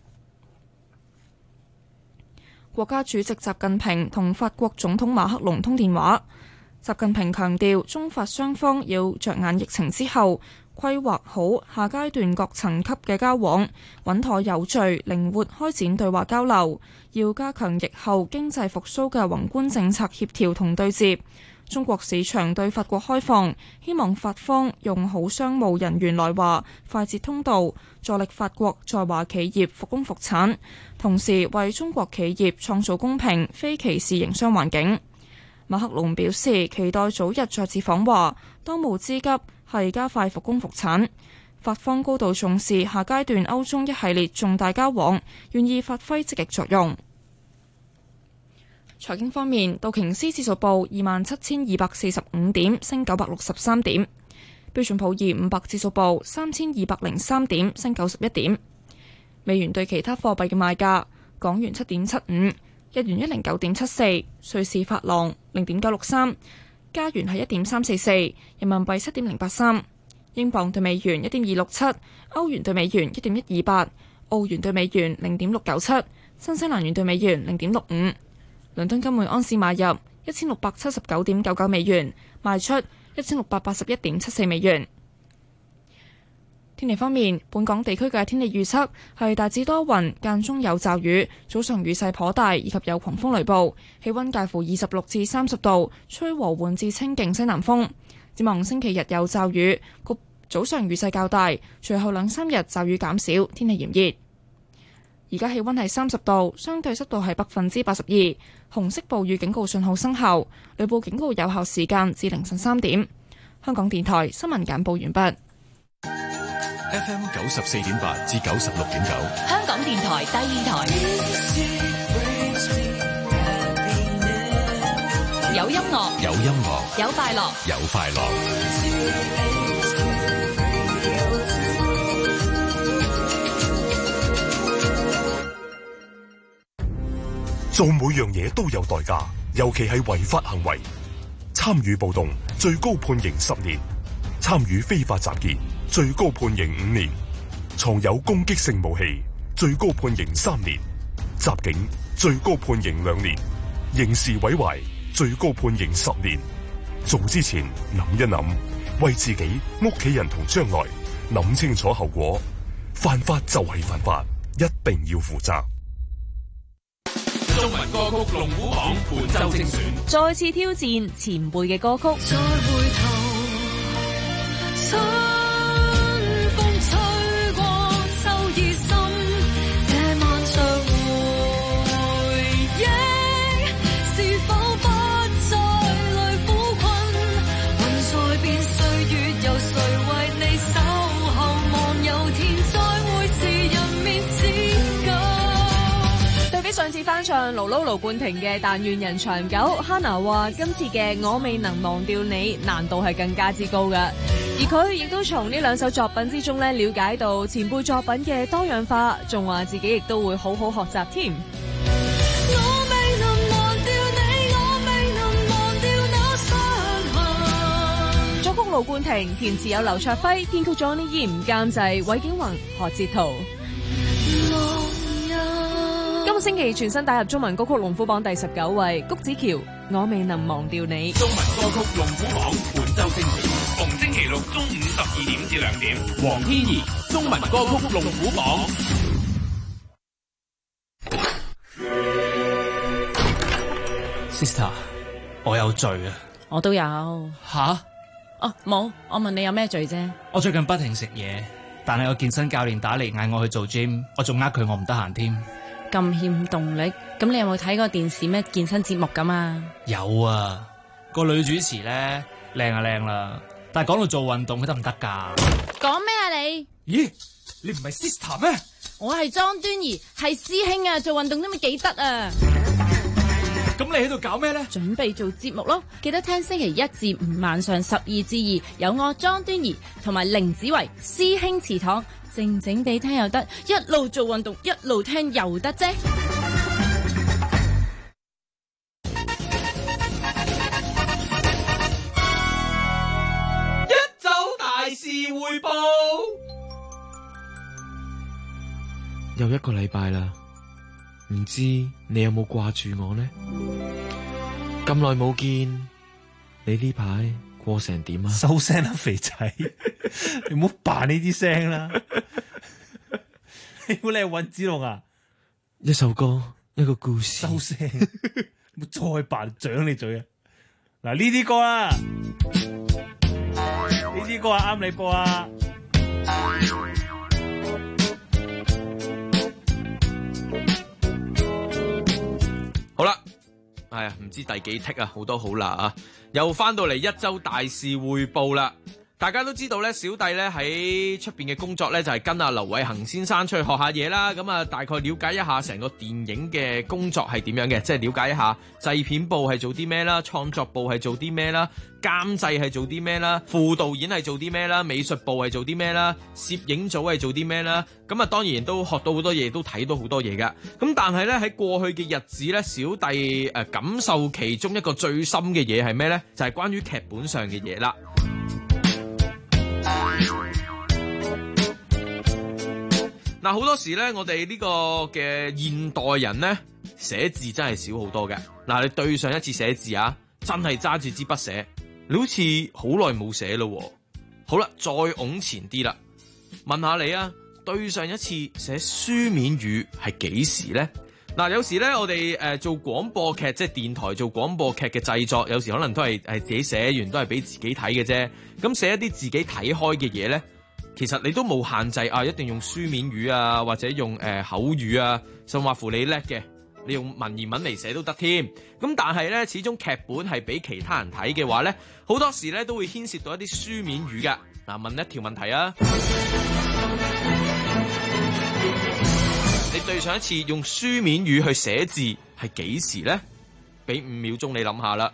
國家主席習近平同法國總統馬克龍通電話。習近平強調，中法雙方要着眼疫情之後，規劃好下階段各層級嘅交往，穩妥有序、靈活開展對話交流。要加強疫後經濟復甦嘅宏觀政策協調同對接。中國市場對法國開放，希望法方用好商務人員來華快捷通道，助力法國在華企業復工復產，同時為中國企業創造公平、非歧視營商環境。馬克龍表示期待早日再次訪華，當務之急係加快復工復產。法方高度重視下階段歐中一系列重大交往，願意發揮積極作用。財經方面，道瓊斯指數報27,245點，升963點；標準普爾500指數報3,203點，升91點。美元對其他貨幣嘅賣價：港元7.75，日元109.74，瑞士法郎0.963，加元係1.344，人民幣7.083，英鎊對美元1.267，歐元對美元1.128，澳元對美元0.697，新西蘭元對美元0.65。倫敦金每安士買入1679.99美元，賣出1681.74美元。天氣方面，本港地區嘅天氣預測係大致多雲，間中有驟雨，早上雨勢頗大，以及有狂風雷暴，氣溫介乎26至30度，吹和緩至清勁西南風。展望星期日有驟雨，早上雨勢較大，隨後2-3日驟雨減少，天氣炎熱。而家氣溫係30度，相對濕度係82%，紅色暴雨警告信號生效，雷暴警告有效時間至凌晨3點。香港電台新聞簡報完畢。 FM 94.8至96.9， 香港電台第二台，有音樂， 有音樂， 有快樂， 有快樂。 做每樣嘢都有代價，尤其係違法行為。參與暴動，最高判刑10年；參與非法集結，最高判刑5年；藏有攻擊性武器，最高判刑3年；襲警，最高判刑2年；刑事毀壞，最高判刑10年。做之前諗一諗，為自己、屋企人同將來諗清楚後果。犯法就係犯法，一定要負責。 中文歌曲龍虎榜本周精選， 再次挑戰前輩嘅歌曲。 再回頭，春風吹過，秋意深，這漫長回憶，是否不再淚苦困？雲在變，歲月有誰為你守候？望有天再會是人面似上次翻唱盧冠廷嘅《但願人長久》，Hannah 話今次嘅我未能忘掉你難度係更加之高嘅，而佢亦都從呢兩首作品之中咧了解到前輩作品嘅多樣化，仲話自己亦都會好好學習添。 我未能忘掉你，我未能忘掉那傷痕。 作曲盧冠廷，填詞有劉卓輝，編曲 Johnny Yim， 監製韋景宏、何哲圖。今個星期全新打入中文歌曲龍虎榜第19位，谷子喬《我未能忘掉你》。 中文歌曲龍虎榜本周精選，逢星期六中午12點至2點，黃天怡中文歌曲龍虎榜。 Sister， 我有罪啊！ 我都有。 吓？ 哦，冇，我問你有咩罪啫？ 我最近不停食嘢，但係個健身教練打嚟嗌我去做 gym， 我仲佢我唔得閒添。 咁欠動力，咁你有冇睇過電視咩健身節目咁啊？ 有啊，個女主持咧靚啊靚啦，但係講到做運動佢得唔得㗎？ 講咩啊你？ 咦，你唔係 sister 咩？ 我係莊端儀，係師兄啊，做運動都咪幾得啊！ 咁你喺度搞咩咧？ 準備做節目咯，記得聽星期一至五晚上12至2，有我莊端儀同埋凌子維師兄祠堂，靜靜地聽又得，一路做運動一路聽又得啫。 一周大事匯報， 又一個禮拜啦，唔知你有冇掛住我呢？咁耐冇見，你呢排過成點啊？ 收聲啦，肥仔，你唔好扮呢啲聲啦。你估你係尹子龍啊？ 一首歌，一個故事。 收聲，唔好再扮掌你嘴啊！嗱，呢啲歌啊，呢啲歌啊啱你播啊！ 好啦，係啊，唔知第幾剔啊，好多好辣啊！又翻到嚟一周大事匯報啦。大家都知道咧，小弟咧喺出邊嘅工作咧就係跟阿劉偉恒先生出去學下嘢啦。咁啊，大概了解一下成個電影嘅工作係點樣嘅，即係了解一下製片部係做啲咩啦，創作部係做啲咩啦，監製係做啲咩啦，副導演係做啲咩啦，美術部係做啲咩啦，攝影組係做啲咩啦。咁啊，當然都學到好多嘢，都睇到好多嘢噶。咁但係咧喺過去嘅日子咧，小弟感受其中一個最深嘅嘢係咩咧？就係關於劇本上嘅嘢啦。嗱，好多時咧，我哋呢個嘅現代人咧，寫字真係少好多嘅。嗱，你對上一次寫字啊，真係揸住支筆寫，你好似好耐冇寫咯。好啦，再往前啲啦，問下你啊，對上一次寫書面語係幾時呢？嗱，有時咧，我哋做廣播劇，即係電台做廣播劇嘅製作，有時可能都係自己寫完，都係俾自己睇嘅啫。咁寫一啲自己睇開嘅嘢咧，其實你都冇限制啊，一定用書面語啊，或者用口語啊，甚或乎你叻嘅，你用文言文嚟寫都得添。咁但係咧，始終劇本係俾其他人睇嘅話咧，好多時咧都會牽涉到一啲書面語㗎。嗱，問一條問題啊！你對上一次用書面語去寫字係幾時呢？俾5秒鐘你諗下啦。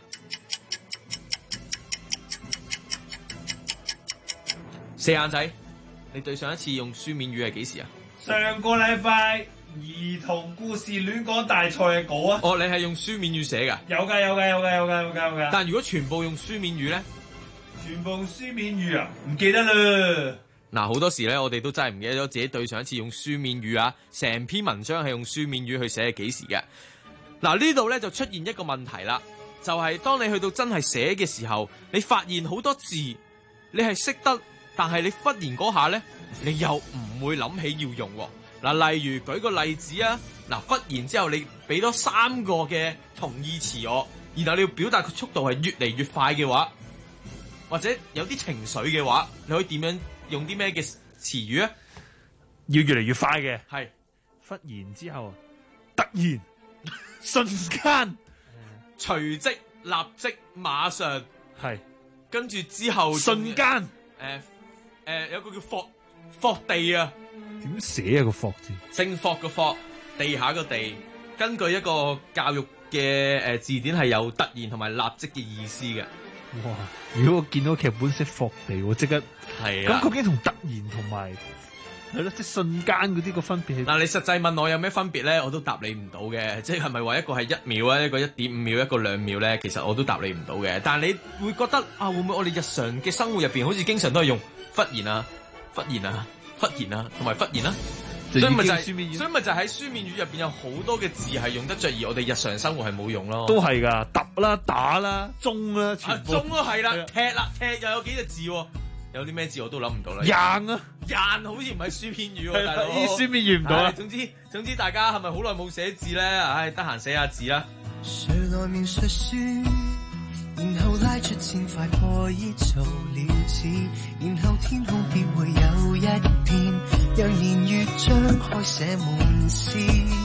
四眼仔，你對上一次用書面語係幾時啊？ 上個禮拜兒童故事亂講大賽嘅稿啊！ 哦，你係用書面語寫㗎？ 有㗎。 但如果全部用書面語呢？ 全部用書面語啊？唔記得啦。 嗱，好多時咧，我哋都真係唔記得咗自己對上一次用書面語啊，成篇文章係用書面語去寫係幾時嘅。嗱，呢度咧就出現一個問題啦，就係當你去到真係寫嘅時候，你發現好多字你係識得，但係你忽然嗰下咧，你又唔會諗起要用。嗱，例如舉個例子啊，嗱，忽然之後你俾多3個嘅同義詞我，然後你要表達個速度係越嚟越快嘅話，或者有啲情緒嘅話，你可以點樣用啲咩嘅詞語啊？ 要越嚟越快嘅， 係忽然之後，突然，瞬間， 隨即、立即、馬上， 係跟住之後瞬間， 有個叫霍地啊？ 點寫啊個霍字？ 姓霍個霍，地下個地。根據一個教育嘅字典係有突然同埋立即嘅意思嘅。 哇！如果我見到劇本寫霍地，我即刻係啊。 咁究竟同突然同埋係咯，即係瞬間嗰啲個分別？ 嗱，你實際問我有咩分別咧，我都答你唔到嘅。即係咪話一個係1秒啊，一個1.5秒，一個2秒咧？其實我都答你唔到嘅。但係你會覺得啊，會唔會我哋日常嘅生活入邊，好似經常都係用忽然啊、忽然啊、忽然啊，同埋忽然啊？所以咪就係喺書面語入邊有好多嘅字係用得着，而我哋日常生活係冇用咯。 都係㗎，揼啦、打啦、中啦，全部中都係啦，踢啦，踢又有幾隻字喎？有啲咩字我都諗唔到啦。 硬啊， 硬好似唔係書面語喎，大佬。 呢書面語唔到啦。 總之大家係咪好耐冇寫字咧？唉，得閒寫下字啦。 誰來描述書，然後拉出千塊破衣做了紙，然後天空便會有一片，讓年月張開寫滿詩。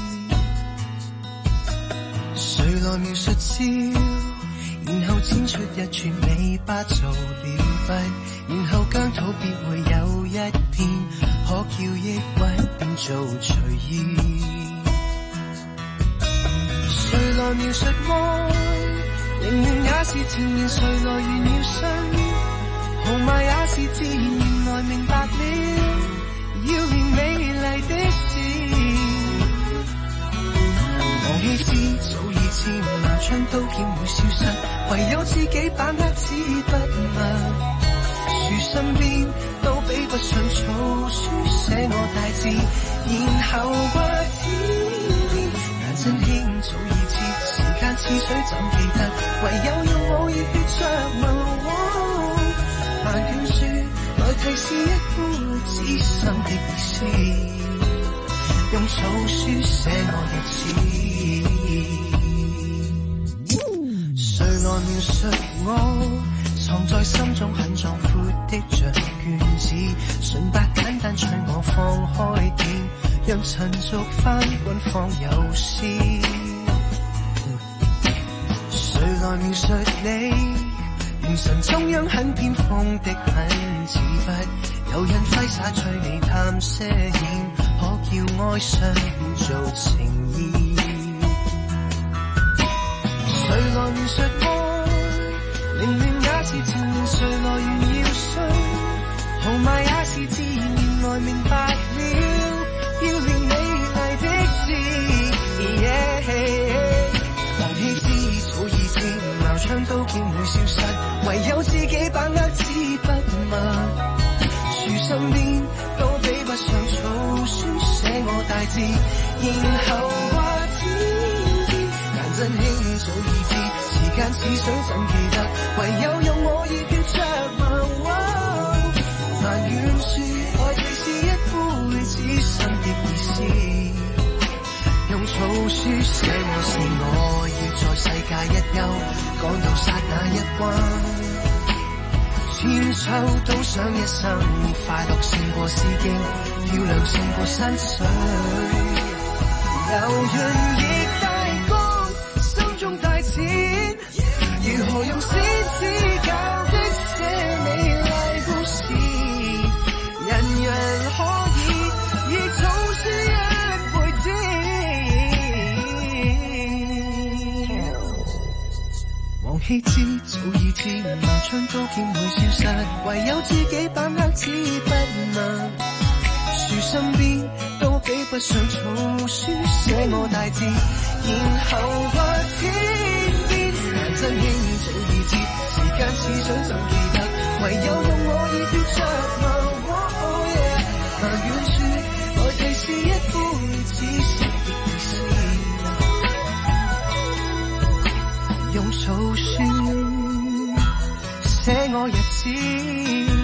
誰來描述朝，然後剪出一串尾巴做了筆，然後疆土便會有一片，可叫抑鬱變做隨意。誰來來描述愛？凌亂也是情言，誰來炫耀信？豪邁也是自然，原來明白了，要練美麗的事。忘記之早已知，萬槍刀劍會消失，唯有自己把握支筆墨。樹身邊都比不上草書寫我大字，然後畫天邊。眼真輕早已知，時間似水怎記得？唯有用我熱血着墨。萬卷書來提示一般知心的意思，用草書寫我日子。誰來描述我？藏在心中很壯闊的像卷子，純白簡單隨我放開點，讓塵俗翻滾放有詩。誰來描述你？元神中央很偏鋒的很自筆，有人揮灑催你探些險，可叫哀傷變做情意。誰來描述愛？凌亂也是情言，誰來炫耀誰？豪邁也是自然，原來明白了，要練美麗的事。忘記之早已知，矛槍刀劍會消失，唯有自己把握支筆墨。樹身邊都比不上草書寫我大字，然後畫天邊。眼真輕早已知，時間似水怎記得？唯有用我熱血着墨。萬卷書來提示一輩子心的意思，用草書寫我是我，要在世界一休，趕到剎那一關。千秋都想一生快樂勝過詩經，漂亮勝過山水。有人亦大幹，心中大錢，如何用詩詞教的寫美麗故事？人人可以亦草書一輩子。忘記之早已知，矛槍刀劍會消失，唯有自己把握支筆墨。樹身邊都比不上草書寫我大字，然後畫天邊。眼真輕早已知，時間似水怎記得？唯有用我熱血着墨。萬卷書來提示一輩子心的意思，用草書寫我日子。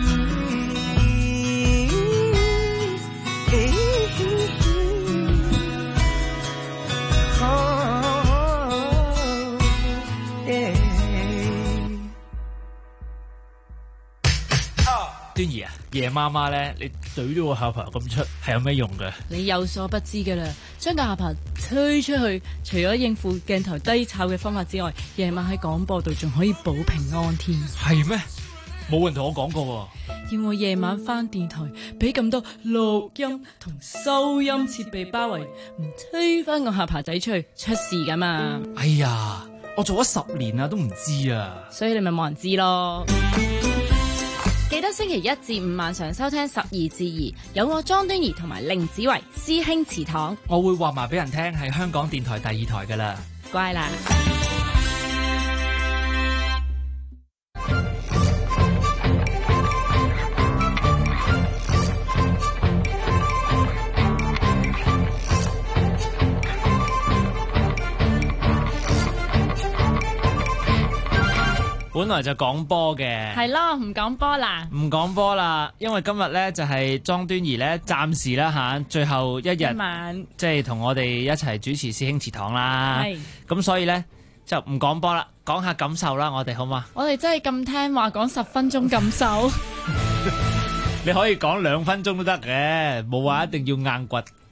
端儀啊，夜媽媽咧，你懟咗個下巴咁出，係有咩用嘅？ 你有所不知㗎啦，將個下巴推出去，除咗應付鏡頭低炒嘅方法之外，夜晚喺廣播度仲可以保平安添。 係咩？冇人同我講過喎。 要我夜晚返電台，俾咁多錄音同收音設備包圍，唔推返個下巴仔出去，出事㗎嘛？ 哎呀，我做咗10年啦，都唔知啊。 所以你咪冇人知咯。記得星期一至五晚上收聽12至2，有我莊端儀同埋凌子維師兄祠堂。 我會話埋俾人聽，係香港電台第2台噶啦。 乖啦。 本來就講波嘅， 係咯，唔講波啦， 唔講波啦，因為今日咧就係莊端儀咧暫時啦吓，最後一日，即係同我哋一齊主持師兄祠堂啦。係，咁所以咧就唔講波啦，講下感受啦，我哋好嘛？ 我哋真係咁聽話，講10分鐘感受。 你可以講2分鐘都得嘅，冇話一定要硬掘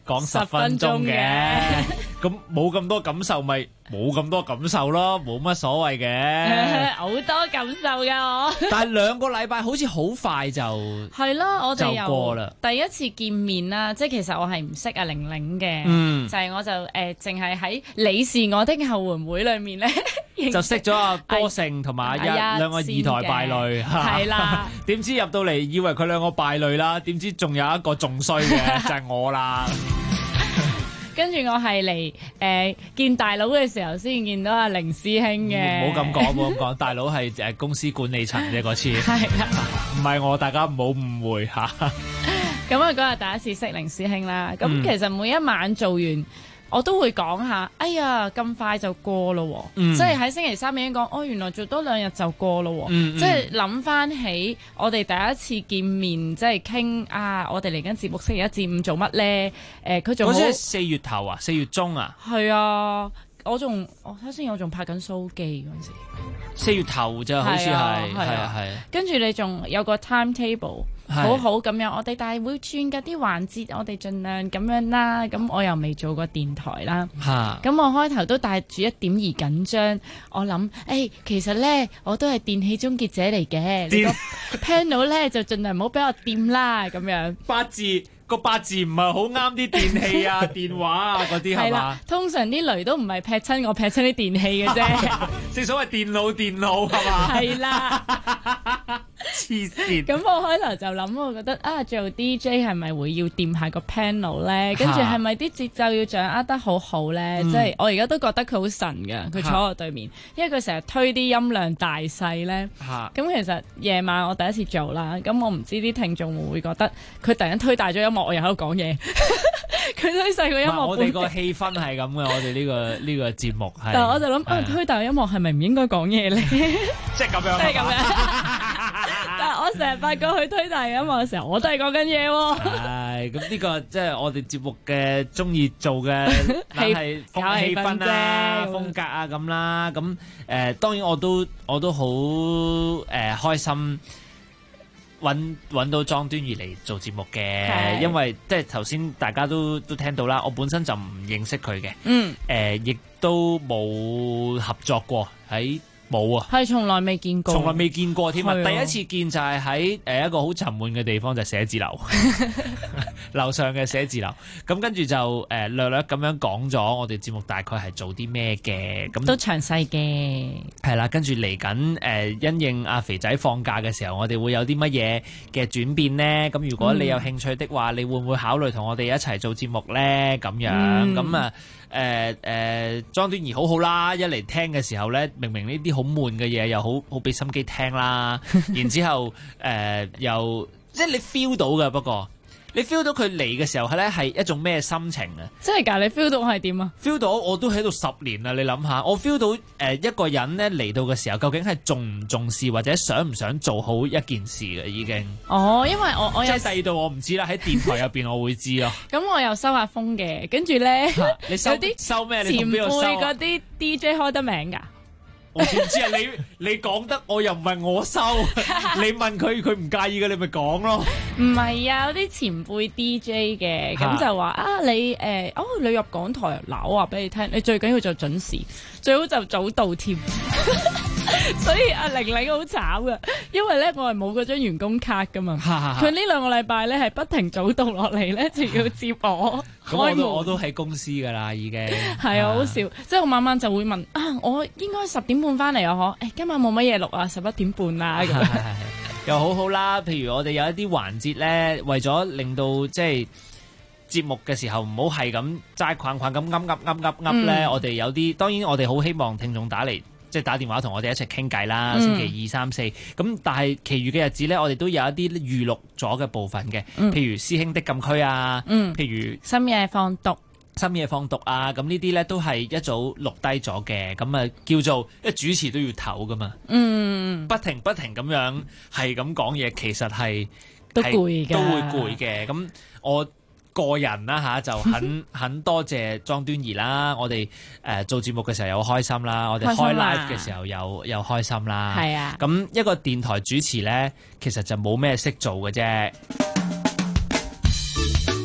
講10分鐘嘅，咁冇咁多感受咪冇咁多感受咯，冇乜所謂嘅。 好多感受㗎我。 但係2個禮拜好似好快就係咯，我哋就過啦由第一次見面啦，即係其實我係唔識阿玲玲嘅，就係我就淨係喺你是我的後援會裏面咧， 就識咗阿歌盛同埋阿一兩個二台敗類， 係啦。 點知入到嚟以為佢兩個敗類啦，點知仲有一個仲衰嘅就係我啦。 跟住我係嚟見大佬嘅時候先見到阿凌師兄嘅。 唔好咁講，唔好咁講，大佬係公司管理層啫嗰次，唔係我，大家唔好誤會嚇。 咁啊嗰日第一次識凌師兄啦，咁其實每一晚做完，我都會講下，哎呀咁快就過咯喎，即係喺星期三已經講，哦原來做多2日就過咯喎，即係諗翻起我哋第一次見面，即係傾啊，我哋嚟緊節目星期1至5做乜咧？佢仲好嗰陣4月頭啊，4月中啊， 係啊，我睇先，我仲拍緊蘇記嗰陣時， 4月頭啫，好似係， 跟住你仲有個 timetable。好好咁樣，我哋但係會轉嗰啲環節，我哋盡量咁樣啦。咁我又未做過電台啦，咁我開頭都帶住一點而緊張。我諗，其實咧我都係電器終結者嚟嘅，你個 panel 咧就盡量唔好俾我掂啦。咁樣八字唔係好啱啲電器啊、電話啊嗰啲係嘛？ 通常啲雷都唔係劈親我，劈親啲電器嘅啫。 正所謂電腦係嘛？ 係啦。 黐線！ 咁我開頭就諗，我覺得做 DJ 係咪會要掂下個 panel 咧？跟住係咪啲節奏要掌握得好好咧？即係我而家都覺得佢好神㗎，佢坐我對面，因為佢成日推啲音量大細咧。咁其實夜晚我第一次做啦，咁我唔知啲聽眾會唔會覺得佢突然間推大咗音樂，我又喺度講嘢。佢推細個音樂。 我哋個氣氛係咁嘅，我哋呢個節目係。 但係我就諗，推大音樂係咪唔應該講嘢咧？ 即係咁樣。 即係咁樣。但係我成日發覺佢推大音樂嘅時候，我都係講緊嘢喎。 係咁呢個即係我哋節目嘅中意做嘅係氣氛啊、風格啊咁啦。咁當然我都好開心揾到莊端儀嚟做節目嘅，因為即係頭先大家都聽到啦，我本身就唔認識佢嘅，亦都冇合作過喺。冇啊， 係從來未見過， 從來未見過添啊！第一次見就係喺一個好沉悶嘅地方，就係寫字樓樓上嘅寫字樓。咁跟住就略略咁樣講咗我哋節目大概係做啲咩嘅，咁都詳細嘅。 係啦，跟住嚟緊因應阿肥仔放假嘅時候，我哋會有啲乜嘢嘅轉變呢？咁如果你有興趣的話，你會唔會考慮同我哋一齊做節目呢？咁樣咁啊莊端儀好好啦，一嚟聽嘅時候呢，明明呢啲好悶嘅嘢又好俾心機聽啦，然之後又即係你 feel 到嘅，不過你 feel 到佢嚟嘅時候咧係一種咩心情啊？ 真係㗎，你 feel 到係點啊 ？feel 到我都喺度10年啦，你諗下，我 feel 到一個人咧嚟到嘅時候，究竟係重唔重視或者想唔想做好一件事嘅已經。 哦，因為我即係第二度我唔知啦，喺電台入邊我會知咯。 咁我又收下風嘅，跟住咧你收啲收咩？你前輩嗰啲 DJ 開得名㗎。 我點知啊？你講得我又唔係我收，你問佢唔介意嘅，你咪講咯。 唔係啊，有啲前輩 DJ 嘅，咁就話你你入港台嗱，我話俾你聽，你最緊要就準時，最好就早到添。所以阿玲玲好慘噶，因為咧我係冇嗰張員工卡噶嘛，佢呢2個禮拜咧係不停早到落嚟咧，就要接我。 咁我都喺公司噶啦，已經係啊，好笑。即係我晚晚就會問我應該10點半翻嚟啊，今晚冇乜嘢錄啊，11點半啊咁。 又好啦，譬如我哋有一啲環節咧，為咗令到即係節目嘅時候唔好係咁齋框框咁噏咧，我哋有啲當然我哋好希望聽眾打嚟。即係打電話同我哋一齊傾偈啦，星期2、3、4咁，但係其餘嘅日子咧，我哋都有一啲預錄咗嘅部分嘅，譬如師兄的禁區啊，譬如深夜放毒啊，咁呢啲咧都係一早錄低咗嘅，咁啊叫做因為主持都要唞噶嘛，不停咁樣係咁講嘢，其實係都攰㗎， 都會攰嘅，咁我個人啦就很多謝莊端儀啦，我哋做節目嘅時候有開心啦，我哋開 live 嘅時候有開心啦， 係啊， 咁一個電台主持咧，其實就冇咩識做嘅啫。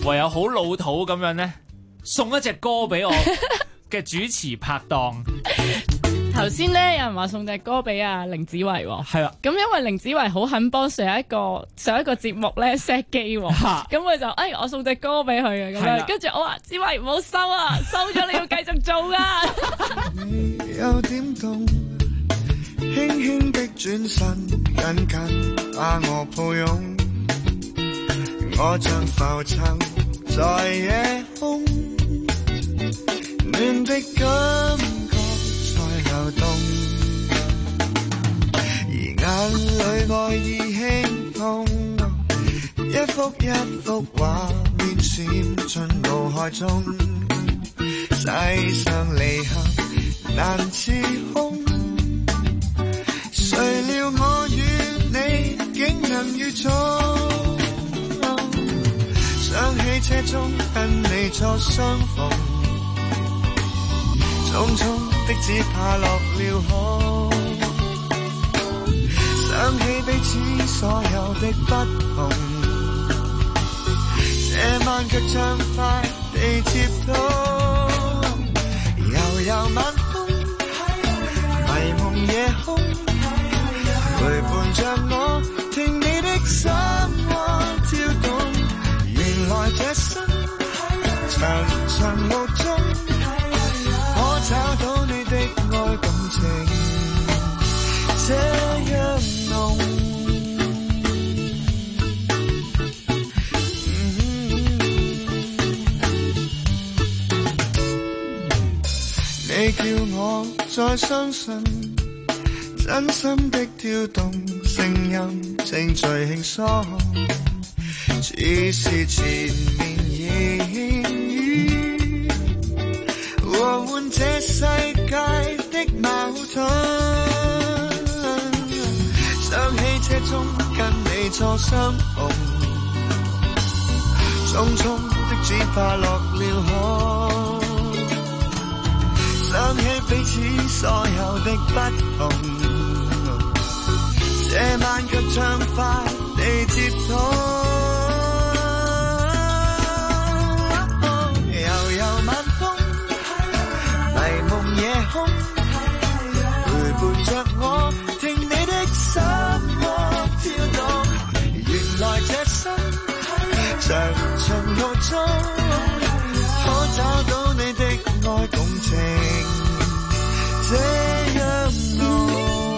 唯有好老土咁樣咧，送一隻歌俾我嘅主持拍檔。 頭先咧有人話送隻歌俾阿凌子維喎， 係啊， 咁因為凌子維好肯幫上一個節目咧 set 機喎，咁佢就我送隻歌俾佢嘅咁樣，跟住我話子維唔好收啊，收咗你要繼續做噶。 你有點動，輕輕的轉身，緊緊把我抱擁，我像浮沉在夜空，暖的感覺在流動，而眼裏愛意輕痛，一幅一幅畫面閃進腦海中，世上離合難自控，誰料我與你竟能遇中，想起車中跟你初相逢，匆匆的只怕落了空，想起彼此所有的不同，這晚卻暢快地接通，悠悠晚風迷夢夜空，陪伴着我聽你的心窩跳動，原來這生長長路中可找到你的愛感情這樣濃，你叫我再相信，真心的跳動，聲音正在輕鬆，只是前面言語和緩這世界的矛盾，想起車中跟你初相逢，匆匆的只怕落了空，想起彼此所有的不同，這晚卻暢快地接通，悠悠晚風迷夢夜空，陪伴着我聽你的心窩跳動，原來這生長長路中可找到你的愛共情這樣濃。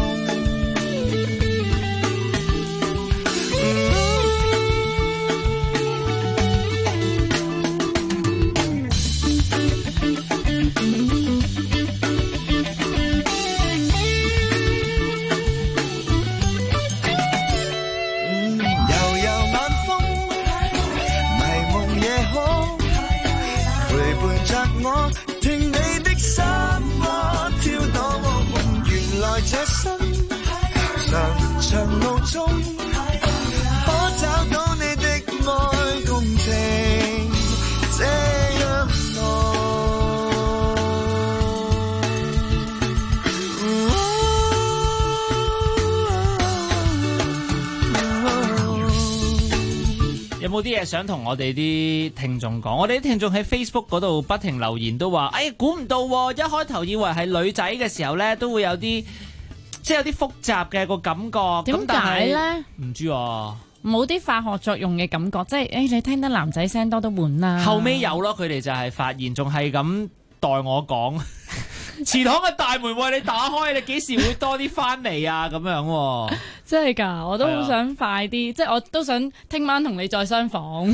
我聽你的心窩跳動，原來這生長長路中可找到你的愛共情這樣濃。 有冇啲嘢想同我哋啲聽眾講？我哋啲聽眾喺 Facebook 嗰度不停留言都話：估唔到喎，一開頭以為係女仔嘅時候咧，都會有啲即係有啲複雜嘅個感覺。 點解咧？ 唔知喎。 冇啲化學作用嘅感覺，即係你聽得男仔聲多都悶啦。 後尾有咯，佢哋就係發現，仲係咁代我講。祠堂嘅大門為你打開，你幾時會多啲翻嚟啊？咁樣喎， 真係㗎，我都好想快啲，即係我都想聽晚同你再相訪。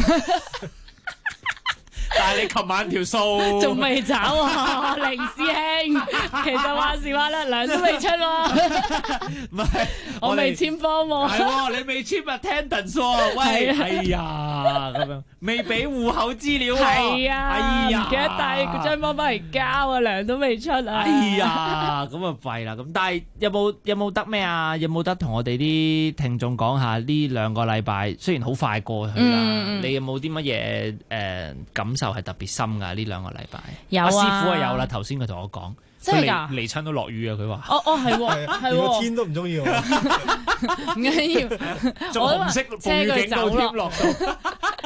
但係你琴晚條數仲未找啊，凌師兄。其實話時話啦，糧都未出喎。 唔係， 我未簽科喎。 係喎，你未簽 attendance 喎。喂，係啊，咁樣未俾戶口資料喎。 係啊，哎呀，唔記得帶嗰張包翻嚟交啊，糧都未出啊。 哎呀，咁啊弊啦。咁但係有冇得咩啊？有冇得同我哋啲聽眾講下呢兩個禮拜？雖然好快過去啦，你有冇啲乜嘢感受係特別深㗎？呢兩個禮拜有啊， 師傅啊有啦。頭先佢同我講， 真係㗎， 嚟親都落雨啊！佢話係喎，係喎， 天都唔中意我， 唔緊要， 仲紅色暴雨警告添落到。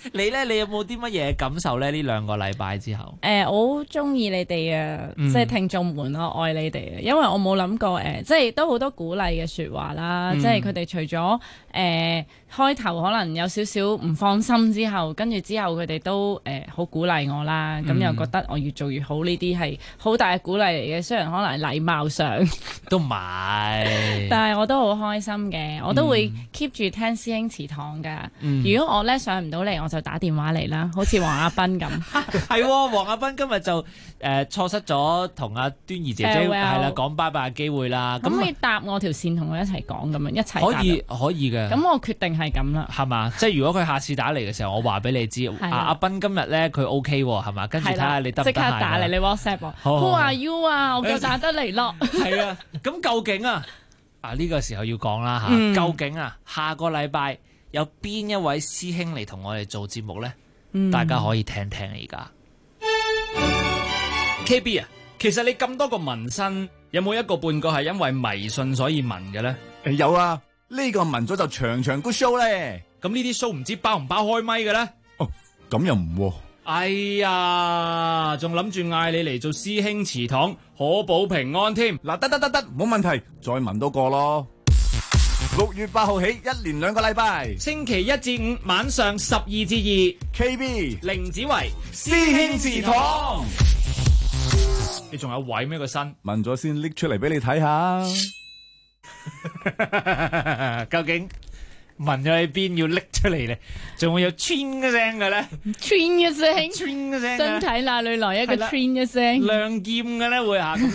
你咧，你有冇啲乜嘢感受咧？呢2個禮拜之後， 我好中意你哋啊，即係聽眾們，我愛你哋啊，因為我冇諗過即係都好多鼓勵嘅説話啦，即係佢哋除咗開頭可能有少少唔放心之後，跟住之後佢哋都好鼓勵我啦，咁又覺得我越做越好，呢啲係好大嘅鼓勵嚟嘅。雖然可能禮貌上都唔係， 但係我都好開心嘅，我都會 keep 住聽師兄祠堂㗎。如果我咧上唔到嚟，我就打電話嚟啦，好似黃亞斌咁。 係喎，黃亞斌今日就錯失咗同阿端儀姐姐係啦講拜拜嘅機會啦。咁可以搭我條線同佢一齊講咁樣，一齊可以嘅。咁我決定係咁啦， 係嘛？即係如果佢下次打嚟嘅時候，我話俾你知，阿斌今日咧佢 OK 喎，係嘛？跟住睇下你得唔得閒。即刻打嚟，你 WhatsApp 我。Who are you 啊？我夠打得嚟咯。 係啊，咁究竟呢個時候要講啦嚇，究竟下個禮拜有邊一位師兄嚟同我哋做節目呢？大家可以聽聽而家。KB 啊，其實你咁多個紋身，有冇一個半個係因為迷信所以紋嘅呢？ 有啊，呢個紋咗就長長個 show 咧。 咁呢啲 show 唔知包唔包開咪嘅呢？ 哦，咁又唔喎。 哎呀，仲諗住嗌你嚟做師兄祠堂，可保平安添。 嗱，得，冇問題，再紋多個咯。6月8號起，一連2個禮拜， 星期1至5晚上12至2 ，KB 凌子維師兄祠堂。 你仲有位咩個身？ 紋咗先拎出嚟俾你睇下。 究竟紋咗喺邊要拎出嚟咧？仲會有穿一聲嘅咧？ 穿一聲， 穿一聲， 身體哪裏來一個穿一聲？ 亮劍嘅咧會下，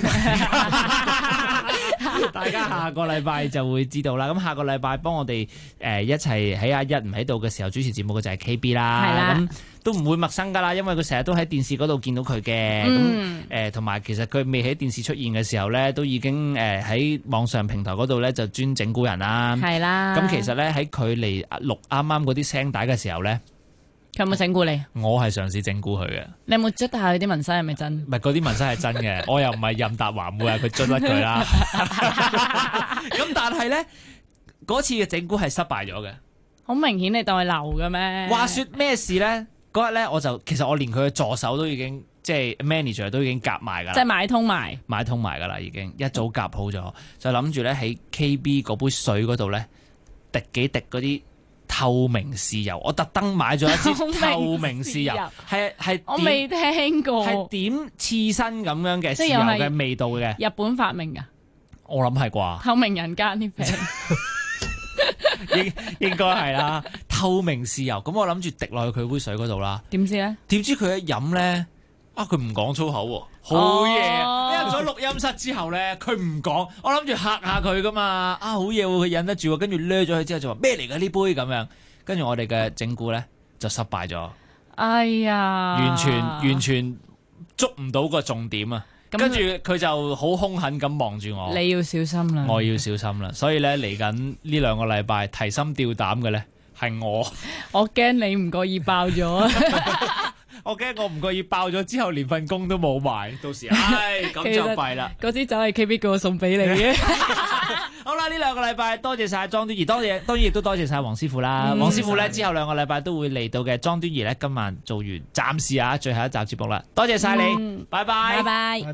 大家下個禮拜就會知道啦。咁下個禮拜幫我哋一齊喺阿一唔喺度嘅時候主持節目嘅就係 KB 啦。係啦。咁都唔會陌生噶啦，因為佢成日都喺電視嗰度見到佢嘅。咁同埋其實佢未喺電視出現嘅時候咧，都已經喺網上平台嗰度咧就專整蠱人啦。係啦。咁其實咧喺佢嚟錄啱啱嗰啲聲帶嘅時候咧， 佢有冇整蠱你？ 我係嘗試整蠱佢嘅。你有冇捽下佢啲紋身係咪真？ 唔係，嗰啲紋身係真嘅，我又唔係任達華，唔會話佢捽甩佢啦。咁但係咧嗰次嘅整蠱係失敗咗嘅。 好明顯你當佢流嘅咩？ 話說咩事咧？嗰日咧其實我連佢嘅助手都已經即係 manager 都已經夾埋㗎啦， 即係買通埋㗎啦，已經一早夾好咗，就諗住咧喺 KB 嗰杯水嗰度咧滴幾滴嗰啲透明豉油，我特登買咗一支透明豉油，係我未聽過， 係點刺身咁樣嘅豉油嘅味道嘅， 日本發明㗎， 我諗係啩？ 透明人間啲餅。 應該係啦，透明豉油，咁我諗住滴落去佢杯水嗰度啦。 點知咧？ 點知佢一飲咧，佢唔講粗口喎，好嘢！入咗錄音室之後咧，佢唔講，我諗住嚇下佢噶嘛，好嘢喎，佢忍得住，跟住掠咗佢之後就話咩嚟㗎呢杯咁樣，跟住我哋嘅整蠱咧就失敗咗。 哎呀， 完全捉唔到個重點啊！跟住佢就好兇狠咁望住我， 你要小心啦， 我要小心啦。所以咧嚟緊呢2個禮拜提心吊膽嘅咧係我， 我驚你唔覺意爆咗， 我驚我唔覺意爆咗之後連份工都冇埋，到時咁就弊啦。 嗰支酒係 KB 叫我送俾你嘅。 好啦，呢2個禮拜多謝晒莊端儀，當然亦都多謝晒黃師傅啦。黃師傅咧之後2個禮拜都會嚟到嘅。莊端儀咧今晚做完暫時最後一集節目啦，多謝晒你，拜拜。